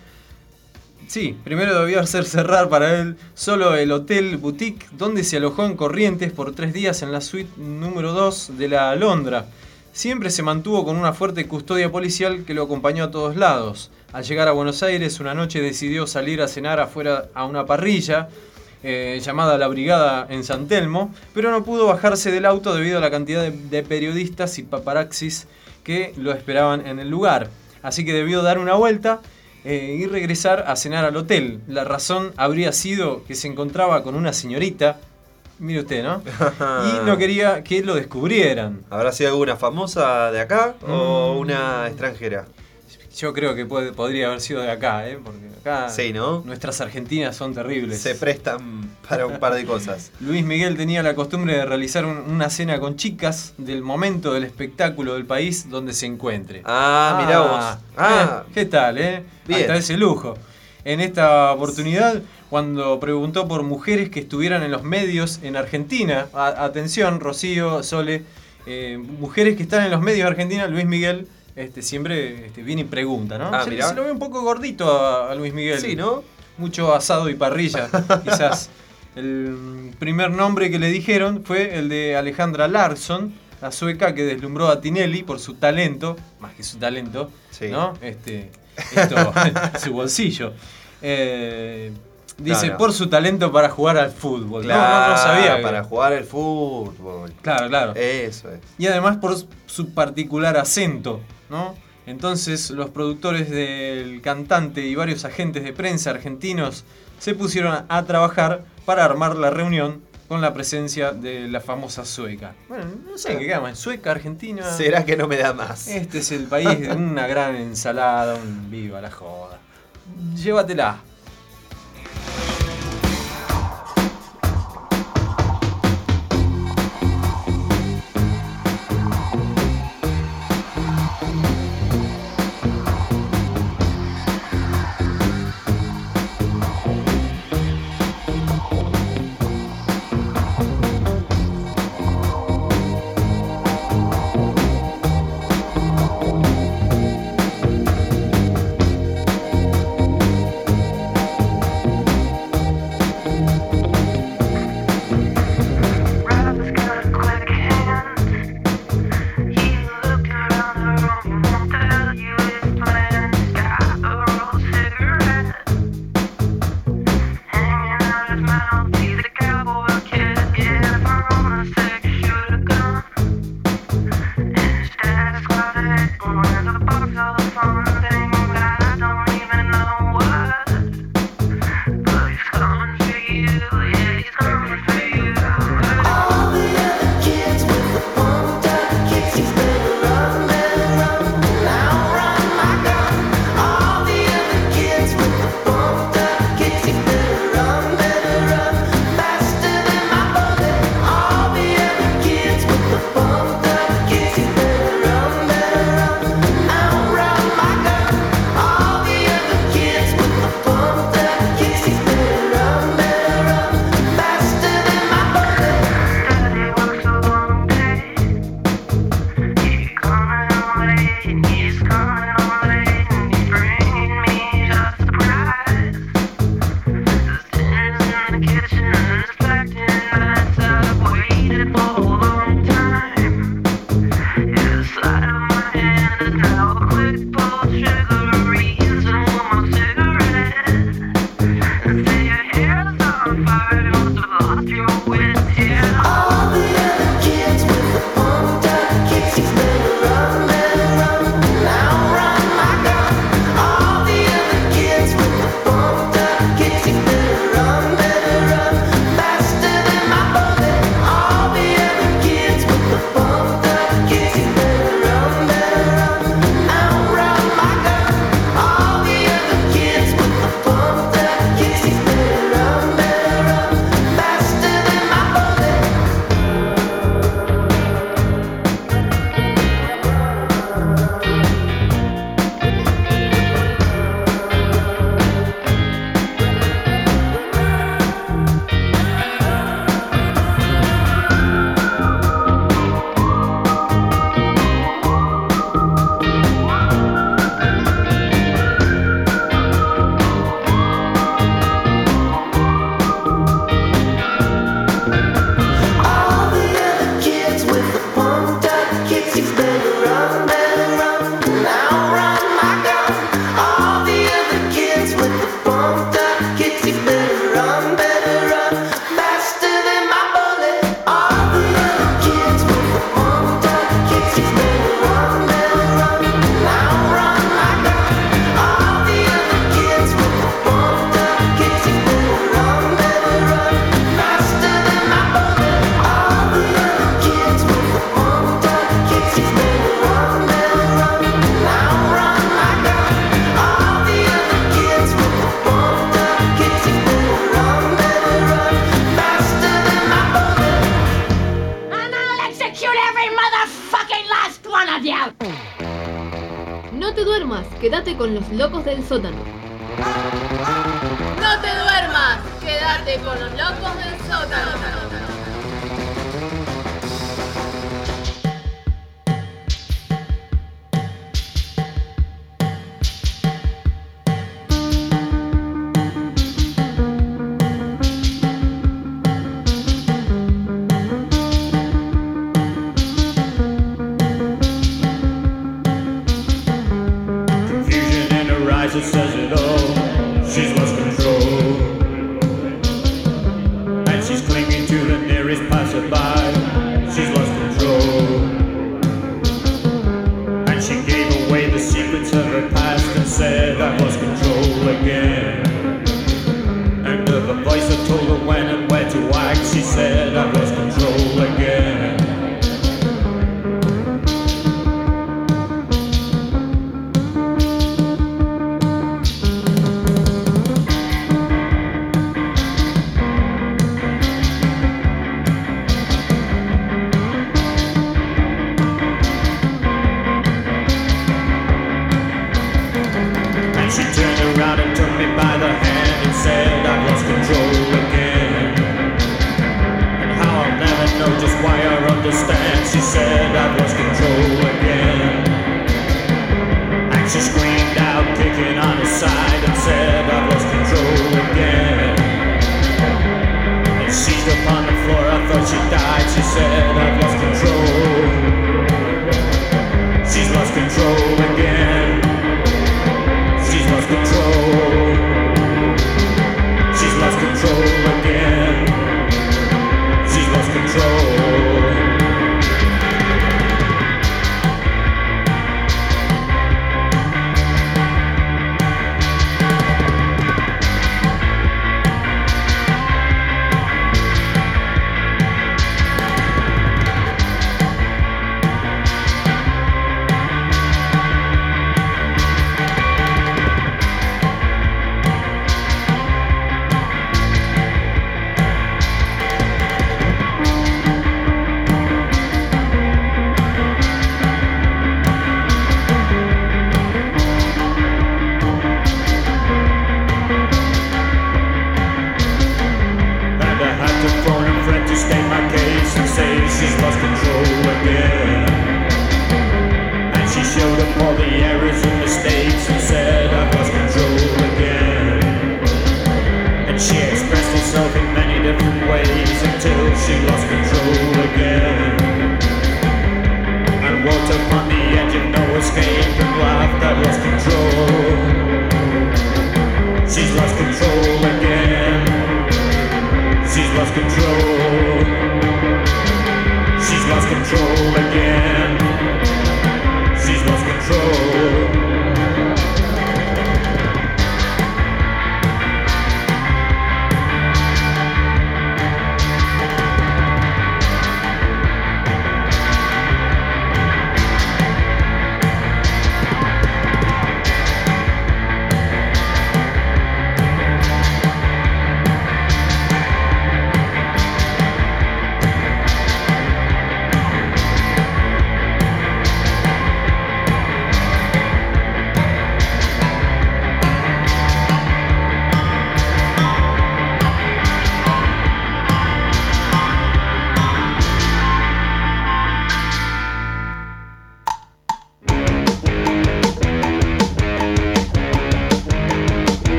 Sí, primero debió hacer cerrar para él solo el Hotel Boutique, donde se alojó en Corrientes por tres días en la suite número dos de la Alondra. Siempre se mantuvo con una fuerte custodia policial que lo acompañó a todos lados. Al llegar a Buenos Aires, una noche decidió salir a cenar afuera a una parrilla eh, llamada La Brigada en San Telmo, pero no pudo bajarse del auto debido a la cantidad de, de periodistas y paparazzis que lo esperaban en el lugar. Así que debió dar una vuelta eh, y regresar a cenar al hotel. La razón habría sido que se encontraba con una señorita, mire usted, ¿no? Y no quería que lo descubrieran. ¿Habrá sido alguna famosa de acá o Mm. una extranjera? Yo creo que puede, podría haber sido de acá, ¿eh? Porque acá Sí, ¿no? nuestras argentinas son terribles. Se prestan para un par de cosas. Luis Miguel tenía la costumbre de realizar un- una cena con chicas del momento del espectáculo del país donde se encuentre. Ah, mirá vos. Ah. eh, ¿qué tal, eh? Bien. Hasta ese lujo. En esta oportunidad, cuando preguntó por mujeres que estuvieran en los medios en Argentina, a- atención, Rocío, Sole, eh, mujeres que están en los medios de Argentina, Luis Miguel este, siempre este, viene y pregunta, ¿no? Ah, se, mirá. se lo ve un poco gordito a, a Luis Miguel. Sí, ¿no? Mucho asado y parrilla, quizás. El primer nombre que le dijeron fue el de Alejandra Larsson, la sueca que deslumbró a Tinelli por su talento, más que su talento, Sí. ¿no? Este, esto, su bolsillo. Eh, dice, No, no. por su talento para jugar al fútbol. Claro, no, no, no sabía. que- para jugar al fútbol. Claro, claro. Eso es. Y además por su particular acento, ¿no? Entonces los productores del cantante y varios agentes de prensa argentinos se pusieron a trabajar para armar la reunión con la presencia de la famosa sueca. Bueno, no sé qué llama, sueca, argentina. ¿Será que no me da más? Este es el país de una gran ensalada, un viva la joda. Llévatela. Thank pumped up. Kids, you better run, better run faster than my bullet. All the other kids with the pumped up. Kids, you better run, better run. Now run like a. All the other kids with the pumped up. Kids, you better run, better run faster than my bullet. All the other kids with the pumped up. Kids, you better run, better run. Now run like a. All the other kids with the pumped up. Kids, you better run, better run faster than my bullet. And I'll execute every motherfucking last one of you. No te duermas, quédate con los locos del sótano. No te duermas, quédate con los locos del sótano. Confusion in her eyes, it says it all. She's lost control, and she's clinging to the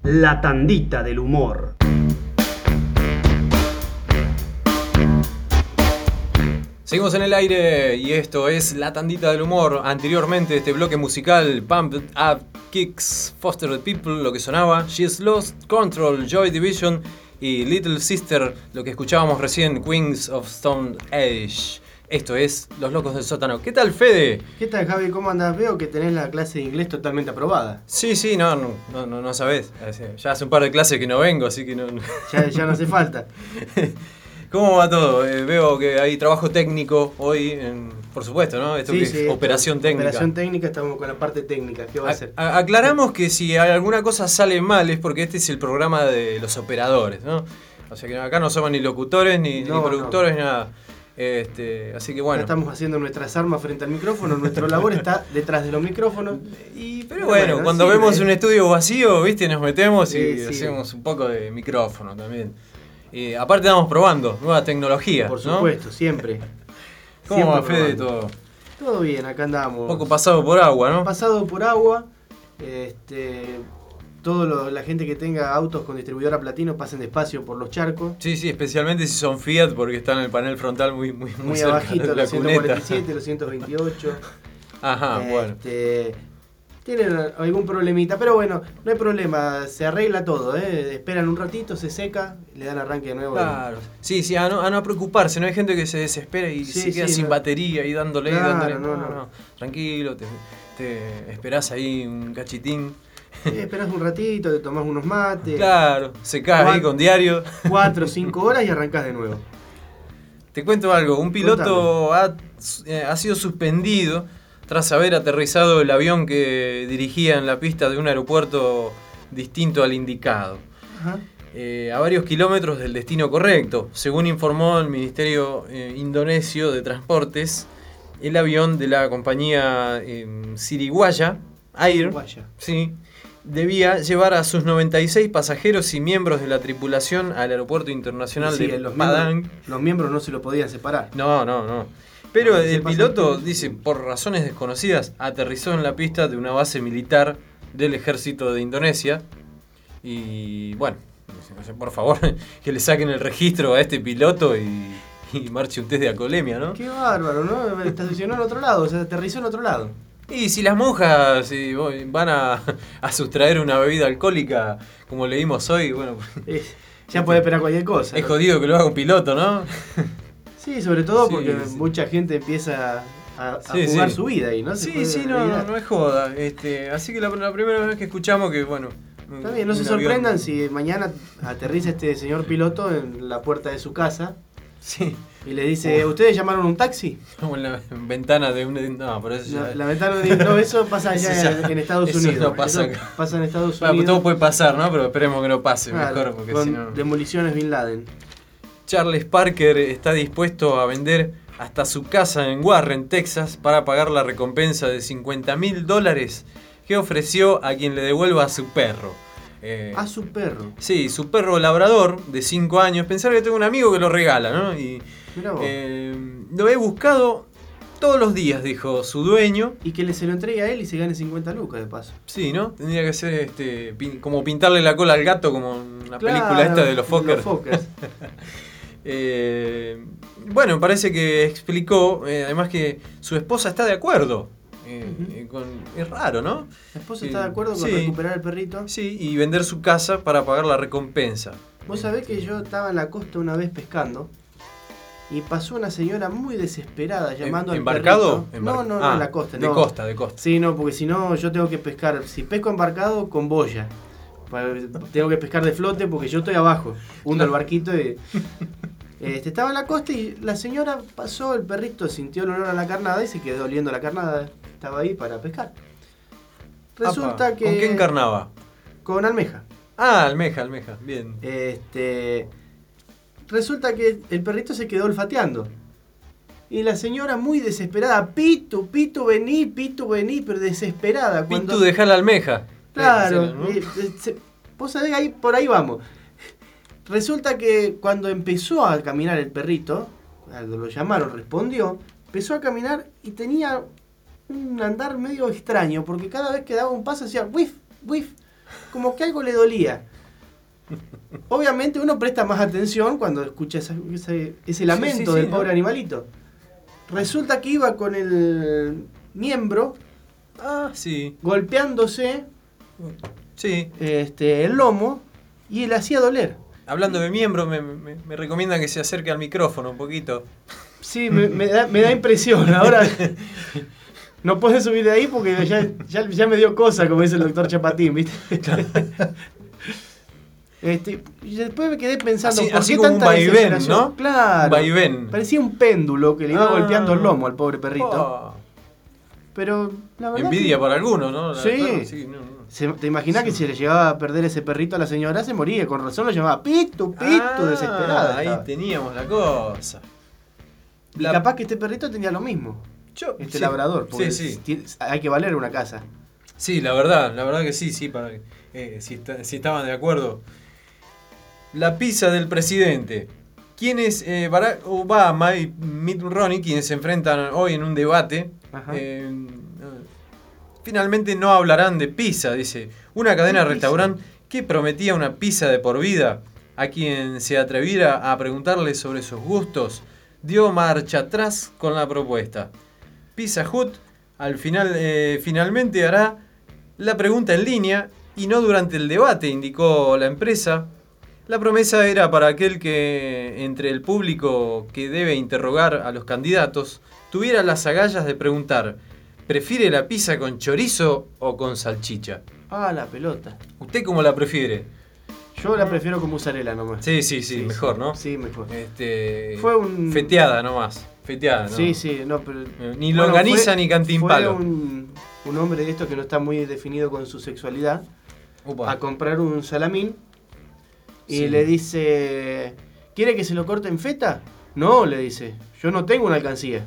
La tandita del humor. Seguimos en el aire y esto es La Tandita del Humor. Anteriormente este bloque musical, Pumped Up Kicks, Foster the People, lo que sonaba, She's Lost Control, Joy Division y Little Sister, lo que escuchábamos recién, Queens of Stone Age. Esto es Los Locos del Sótano. ¿Qué tal, Fede? ¿Qué tal, Javi? ¿Cómo andás? Veo que tenés la clase de inglés totalmente aprobada. Sí, sí, no, no, no, no, no sabés. Ya hace un par de clases que no vengo, así que no... Ya, ya no hace falta. ¿Cómo va todo? Eh, veo que hay trabajo técnico hoy, en, por supuesto, ¿no? Esto Sí, que sí, es esto- operación técnica. Operación técnica, estamos con la parte técnica. ¿Qué va a ser? A- aclaramos que si alguna cosa sale mal es porque este es el programa de los operadores, ¿no? O sea que acá no somos ni locutores, ni, No, ni productores, nada. Este, así que bueno. Ya estamos haciendo nuestras armas frente al micrófono. Nuestra labor está detrás de los micrófonos. Y, pero bueno, cuando sirve. vemos un estudio vacío, ¿viste? Nos metemos y Sí, sí. hacemos un poco de micrófono también. Y aparte estamos probando nueva tecnología, Por ¿no? supuesto, siempre. ¿Cómo va, Siempre Fede, probando. todo? Todo bien, acá andamos. Un poco pasado por agua, ¿no? Pasado por agua. Este, todo lo- la gente que tenga autos con distribuidora platino pasen despacio por los charcos. Sí, sí, especialmente si son Fiat porque están en el panel frontal muy, muy, muy, Muy cerca abajito, de la los ciento cuarenta y cuneta. siete, los ciento veintiocho. Ajá, bueno. Este, tienen algún problemita, pero bueno, no hay problema, se arregla todo, ¿eh? Esperan un ratito, se seca, le dan arranque de nuevo. Claro. Sí, sí, a no, a no preocuparse, no hay gente que se desespera y Sí, se queda sí, sin no. batería y dándole y Claro, dándole. no, No, no, no. no. Tranquilo, te, te esperás ahí un cachitín. Sí, esperás un ratito, te tomás unos mates. Claro, secás ahí Cuat- con diario. Cuatro o cinco horas y arrancás de nuevo. Te cuento algo, un piloto ha, eh, ha sido suspendido tras haber aterrizado el avión que dirigía en la pista de un aeropuerto distinto al indicado. Ajá. Eh, a varios kilómetros del destino correcto. Según informó el Ministerio eh, Indonesio de Transportes, el avión de la compañía eh, Sriwijaya Air Sriwijaya. sí, debía llevar a sus noventa y seis pasajeros y miembros de la tripulación al aeropuerto internacional Sí, de los, Padang. miembros, los miembros no se lo podían separar. No, no, no. Pero No, ese el pasajero- piloto, dice, por razones desconocidas, aterrizó en la pista de una base militar del ejército de Indonesia. Y bueno, por favor, que le saquen el registro a este piloto y, y marche un test de alcoholemia, ¿no? Qué bárbaro, ¿no? Estacionó en otro lado, o sea, aterrizó en otro lado. Y si las monjas si van a, a sustraer una bebida alcohólica, como leímos hoy, bueno, Eh, ya puede esperar cualquier cosa. es ¿no? jodido que lo haga un piloto, ¿no? Sí, sobre todo Sí, porque sí. mucha gente empieza a, a Sí, jugar sí. su vida ahí, ¿no? Se Sí, puede sí, no, no, olvidar. no es joda. Este, así que la, la primera vez que escuchamos que, bueno... Está bien, no se un sorprendan avión- si mañana aterriza este señor piloto en la puerta de su casa Sí. y le dice, ¿ustedes llamaron un taxi? Como en la ventana de un... No, pero eso La, ya... la ventana de... No, eso pasa allá Eso ya- en, en Estados eso Unidos. no pasa Eso acá. pasa en Estados Bueno, Unidos. todo puede pasar, ¿no? Pero esperemos que no pase, Claro, mejor, porque con si no... demoliciones Bin Laden. Charles Parker está dispuesto a vender hasta su casa en Warren, Texas, para pagar la recompensa de cincuenta mil dólares que ofreció a quien le devuelva a su perro. Eh, A su perro. Sí, su perro labrador de cinco años. Pensar que tengo un amigo que lo regala, ¿no? Y Mirá vos. eh, lo he buscado todos los días, dijo su dueño. Y que le se lo entregue a él y se gane cincuenta lucas de paso. Sí, ¿no? Tendría que ser este, pin- como pintarle la cola al gato, como en la Claro, película esta de los Fokker. Fokkers. Eh, bueno, parece que explicó, eh, además que su esposa está de acuerdo. Eh, eh, con- es raro, ¿no? La esposa está de acuerdo con Sí. recuperar el perrito. Sí, y vender su casa para pagar la recompensa. Vos sabés que yo estaba en la costa una vez pescando y pasó una señora muy desesperada llamando al ¿Embarcado? perrito. No, no, no, Ah, en la costa. de no. costa, de costa. Sí, no, porque si no yo tengo que pescar. Si pesco embarcado, con boya. Pa- Tengo que pescar de flote porque yo estoy abajo. Hundo el barquito y... Este, estaba en la costa y la señora pasó, el perrito sintió el olor a la carnada y se quedó oliendo la carnada. Estaba ahí para pescar. Resulta Apa, que... ¿Con qué encarnaba? Con almeja. Ah, almeja, almeja, bien. Este, resulta que el perrito se quedó olfateando. Y la señora muy desesperada, Pitu, Pitu, vení, Pitu, vení, pero desesperada. Cuando... Pitu, dejá la almeja. Claro, Eh, ¿no? eh, eh, se- vos sabés, ahí, por ahí vamos. Resulta que cuando empezó a caminar el perrito, cuando lo llamaron, respondió, empezó a caminar y tenía un andar medio extraño, porque cada vez que daba un paso hacía whiff, whiff, como que algo le dolía. Obviamente uno presta más atención cuando escucha esa- ese, ese lamento Sí, sí, sí, del ¿no? pobre animalito. Resulta que iba con el miembro Ah, sí. golpeándose Sí. este, el lomo y le hacía doler. Hablando de miembro, me, me, me recomiendan que se acerque al micrófono un poquito. Sí, me, me da, me da impresión. Ahora no puedes subir de ahí porque ya, ya, ya me dio cosa, como dice el doctor Chapatín, ¿viste? Este, y después me quedé pensando, Así- ¿por así qué como un tanta vaivén, desesperación? ¿no? Claro. Un vaivén. Parecía un péndulo que le iba Ah. golpeando el lomo al pobre perrito. Oh. Pero la verdad Envidia que- por algunos, ¿no? La- Sí. claro, sí, no, no. Se- ¿Te imaginas que si le llegaba a perder ese perrito a la señora se moría? Con razón lo llamaba Pitu, Pitu, Ah, desesperada. ahí estaba. teníamos la cosa. Y capaz que este perrito tenía lo mismo. Yo- este sí. labrador. Porque Sí, sí. ti- hay que valer una casa. Sí, la verdad, la verdad que sí, sí, para eh, si, está- si estaban de acuerdo. La pizza del presidente. ¿Quiénes, eh, Barack Obama y Mitt Romney, quienes se enfrentan hoy en un debate, Ajá. eh, finalmente no hablarán de pizza, dice. Una cadena de ¿Qué restaurante que prometía una pizza de por vida a quien se atreviera a preguntarle sobre sus gustos, dio marcha atrás con la propuesta. Pizza Hut al final, eh, finalmente hará la pregunta en línea y no durante el debate, indicó la empresa. La promesa era para aquel que, entre el público que debe interrogar a los candidatos, tuviera las agallas de preguntar, ¿prefiere la pizza con chorizo o con salchicha? Ah, la pelota. ¿Usted cómo la prefiere? Yo la prefiero con mozzarella nomás. Sí, sí, sí, mejor, ¿no? Sí, mejor. Este, Fue un- Feteada nomás, feteada, ¿no? Sí, sí, no, pero... Ni longaniza fue- ni cantimpalo. Fue un, un hombre de estos que no está muy definido con su sexualidad Upa. a comprar un salamín y Sí. le dice, ¿quiere que se lo corte en feta? No, le dice, yo no tengo una alcancía.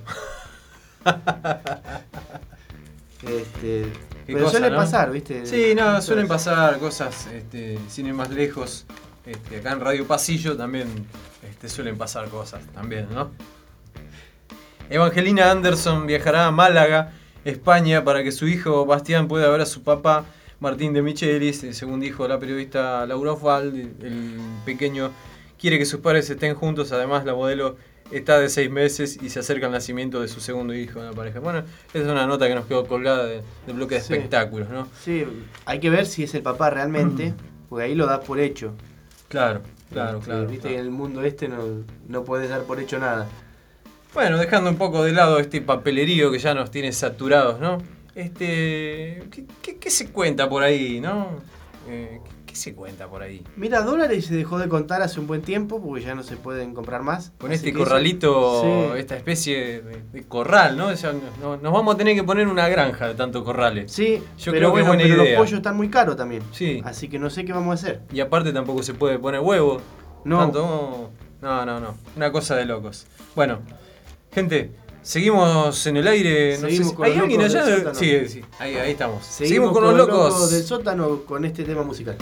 este, Qué pero cosa, suele ¿no? pasar, ¿viste? Sí, no, suelen pasar cosas, este, sin ir más lejos. Este, acá en Radio Pasillo también este, suelen pasar cosas, también, ¿no? Evangelina Anderson viajará a Málaga, España, para que su hijo Bastián pueda ver a su papá Martín de Michelis. Eh, Según dijo la periodista Laura Oswald, el pequeño quiere que sus padres estén juntos. Además, la modelo está de seis meses y se acerca al nacimiento de su segundo hijo de la pareja. Bueno, esa es una nota que nos quedó colgada de- del bloque de Sí. espectáculos, ¿no? Sí, hay que ver si es el papá realmente, porque ahí lo das por hecho. Claro, claro, Este, claro. Viste claro. que en el mundo este no, no puedes dar por hecho nada. Bueno, dejando un poco de lado este papelerío que ya nos tiene saturados, ¿no? Este, ¿qué, qué- qué se cuenta por ahí, no? Eh, ¿qué, qué se cuenta por ahí? Mira, dólares se dejó de contar hace un buen tiempo porque ya no se pueden comprar más. Con Así este que eso- corralito, Sí. esta especie de, de corral, ¿no? Ya no- nos vamos a tener que poner una granja de tantos corrales. Sí, yo pero creo bueno, que es buena pero idea. los pollos están muy caros también. Sí. Así que no sé qué vamos a hacer. Y aparte tampoco se puede poner huevo. No. Tanto- no, no, no. Una cosa de locos. Bueno, gente, seguimos en el aire. No Seguimos sé si- con ¿Hay los alguien locos allá? del sótano. Sí, sí. Ahí, ahí estamos. Seguimos, con, los locos. del sótano con este tema musical.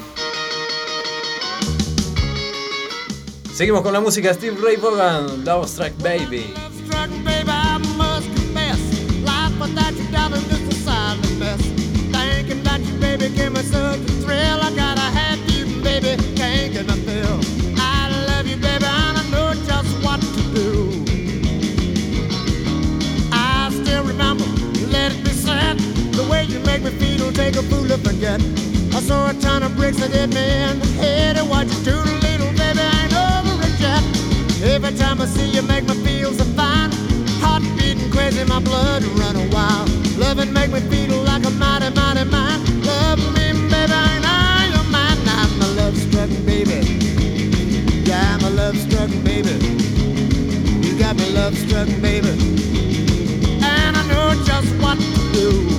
Seguimos con la música de Steve Ray Vaughan, Love Struck Baby. Struck, baby, I must confess. Life without you, darling, is a silent mess. Thinking about you, baby, give me such a thrill. I gotta have you, baby, can't get enough feel. I love you, baby, and I know just what to do. I still remember, let it be said, the way you make me feel, take a fool to forget. I saw a ton of bricks that hit me in the head, and what you do to little baby ain't over it yet. Every time I see you make me feel so fine. Heart beating crazy, my blood running wild. Loving make me feel like a mighty, mighty man. Love me, baby, and I your man. I'm a love struck baby. Yeah, I'm a love struck baby. You got me love struck baby. And I know just what to do.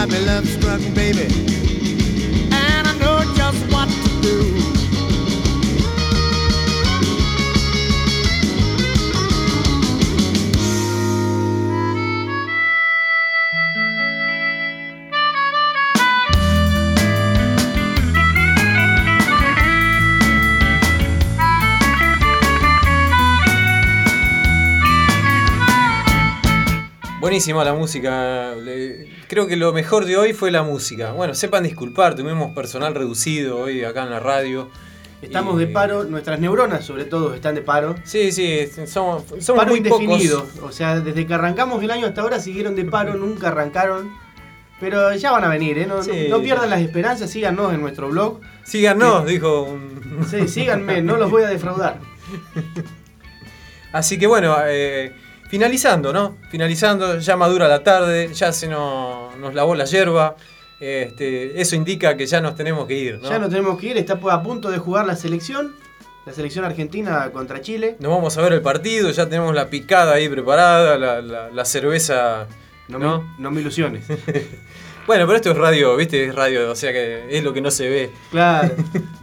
got me love struck, baby, and I know just what to do. Buenísima la música. Le- Creo que lo mejor de hoy fue la música. Bueno, sepan disculpar, tuvimos personal reducido hoy acá en la radio. Estamos Y- de paro, nuestras neuronas sobre todo están de paro. Sí, sí, somos, somos Paro muy indefinido. pocos. O sea, desde que arrancamos el año hasta ahora siguieron de paro, nunca arrancaron. Pero ya van a venir, ¿eh? No, Sí. no pierdan las esperanzas, síganos en nuestro blog. Síganos, dijo un... Sí, síganme, no los voy a defraudar. Así que bueno, eh, finalizando, ¿no? Finalizando, ya madura la tarde, ya se nos, nos lavó la yerba. Este, eso indica que ya nos tenemos que ir, ¿no? Ya nos tenemos que ir, está a punto de jugar la selección. La selección argentina contra Chile. Nos vamos a ver el partido, ya tenemos la picada ahí preparada, la, la- la cerveza. No, ¿no? Me, no me ilusiones. Bueno, pero esto es radio, ¿viste? Es radio, o sea que es lo que no se ve. Claro.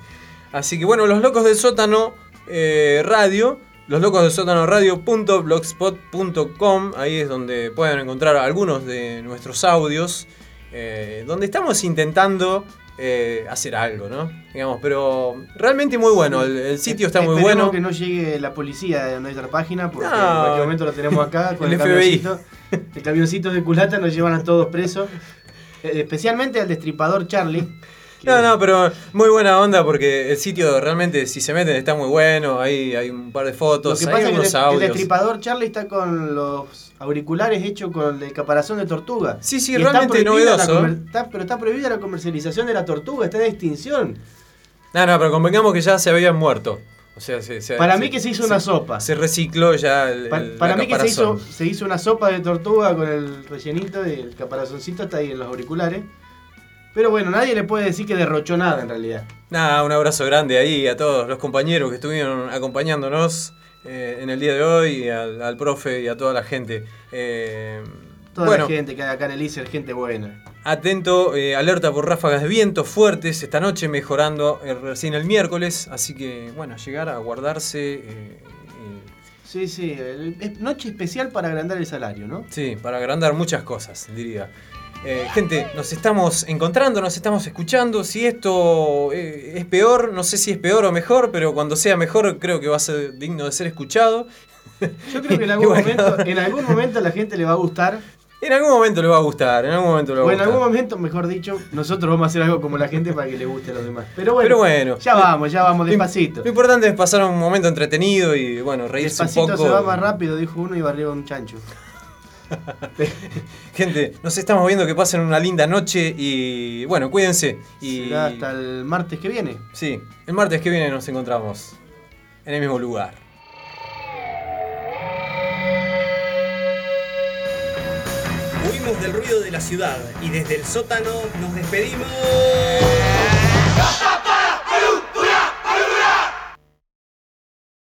Así que bueno, Los Locos del Sótano eh, Radio, los locos del sótano radio punto blogspot punto com, ahí es donde pueden encontrar algunos de nuestros audios, eh, donde estamos intentando eh, hacer algo, ¿no? Digamos, pero realmente muy bueno, el, el sitio está muy Esperemos bueno. que no llegue la policía de nuestra página, porque No. en cualquier momento lo tenemos acá con El el, F B I. camioncito. El camioncito de culata nos llevan a todos presos. Eh, especialmente al destripador Charlie. No, no, pero muy buena onda porque el sitio realmente, si se meten, está muy bueno. Ahí hay un par de Lo fotos, que hay pasa es que unos el, el audios. destripador Charlie está con los auriculares hechos con el caparazón de tortuga. Sí, sí, Y está realmente prohibida la novedoso. comer- está- pero está prohibida la comercialización de la tortuga, está en extinción. No, no, pero convengamos que ya se habían muerto. O sea, se, se- Para mí que se hizo una sopa. Se recicló ya el, Pa- el- para la mí que se hizo, caparazón. se hizo una sopa de tortuga con el rellenito y el caparazoncito está ahí en los auriculares. Pero bueno, nadie le puede decir que derrochó nada en realidad. Nada, un abrazo grande ahí a todos los compañeros que estuvieron acompañándonos eh, en el día de hoy, y al, al profe y a toda la gente. Eh, Toda bueno, la gente que hay acá en el I C E R, gente buena. atento, eh, alerta por ráfagas de viento fuertes esta noche, mejorando eh, recién el miércoles. Así que, bueno, llegar a guardarse. eh, Sí, sí, el- es noche especial para agrandar el salario, ¿no? Sí, para agrandar muchas cosas, diría. Eh, gente, nos estamos encontrando, nos estamos escuchando. Si esto eh, es peor, no sé si es peor o mejor, pero cuando sea mejor creo que va a ser digno de ser escuchado. Yo creo que en algún, Igual momento, cada- en algún momento a la gente le va a gustar. En algún momento le va a gustar, en algún momento le va O a en gustar. algún momento, mejor dicho, nosotros vamos a hacer algo como la gente para que le guste a los demás. Pero bueno, Pero bueno, ya vamos, ya vamos, lo- despacito. Lo importante es pasar un momento entretenido y bueno, reírse Despacito un poco. se va más rápido, dijo uno y barrió un chancho. Gente, nos estamos viendo, que pasen una linda noche y bueno, cuídense. Y Será hasta el martes que viene. sí, el martes que viene nos encontramos en el mismo lugar. Huimos del ruido de la ciudad y desde el sótano nos despedimos.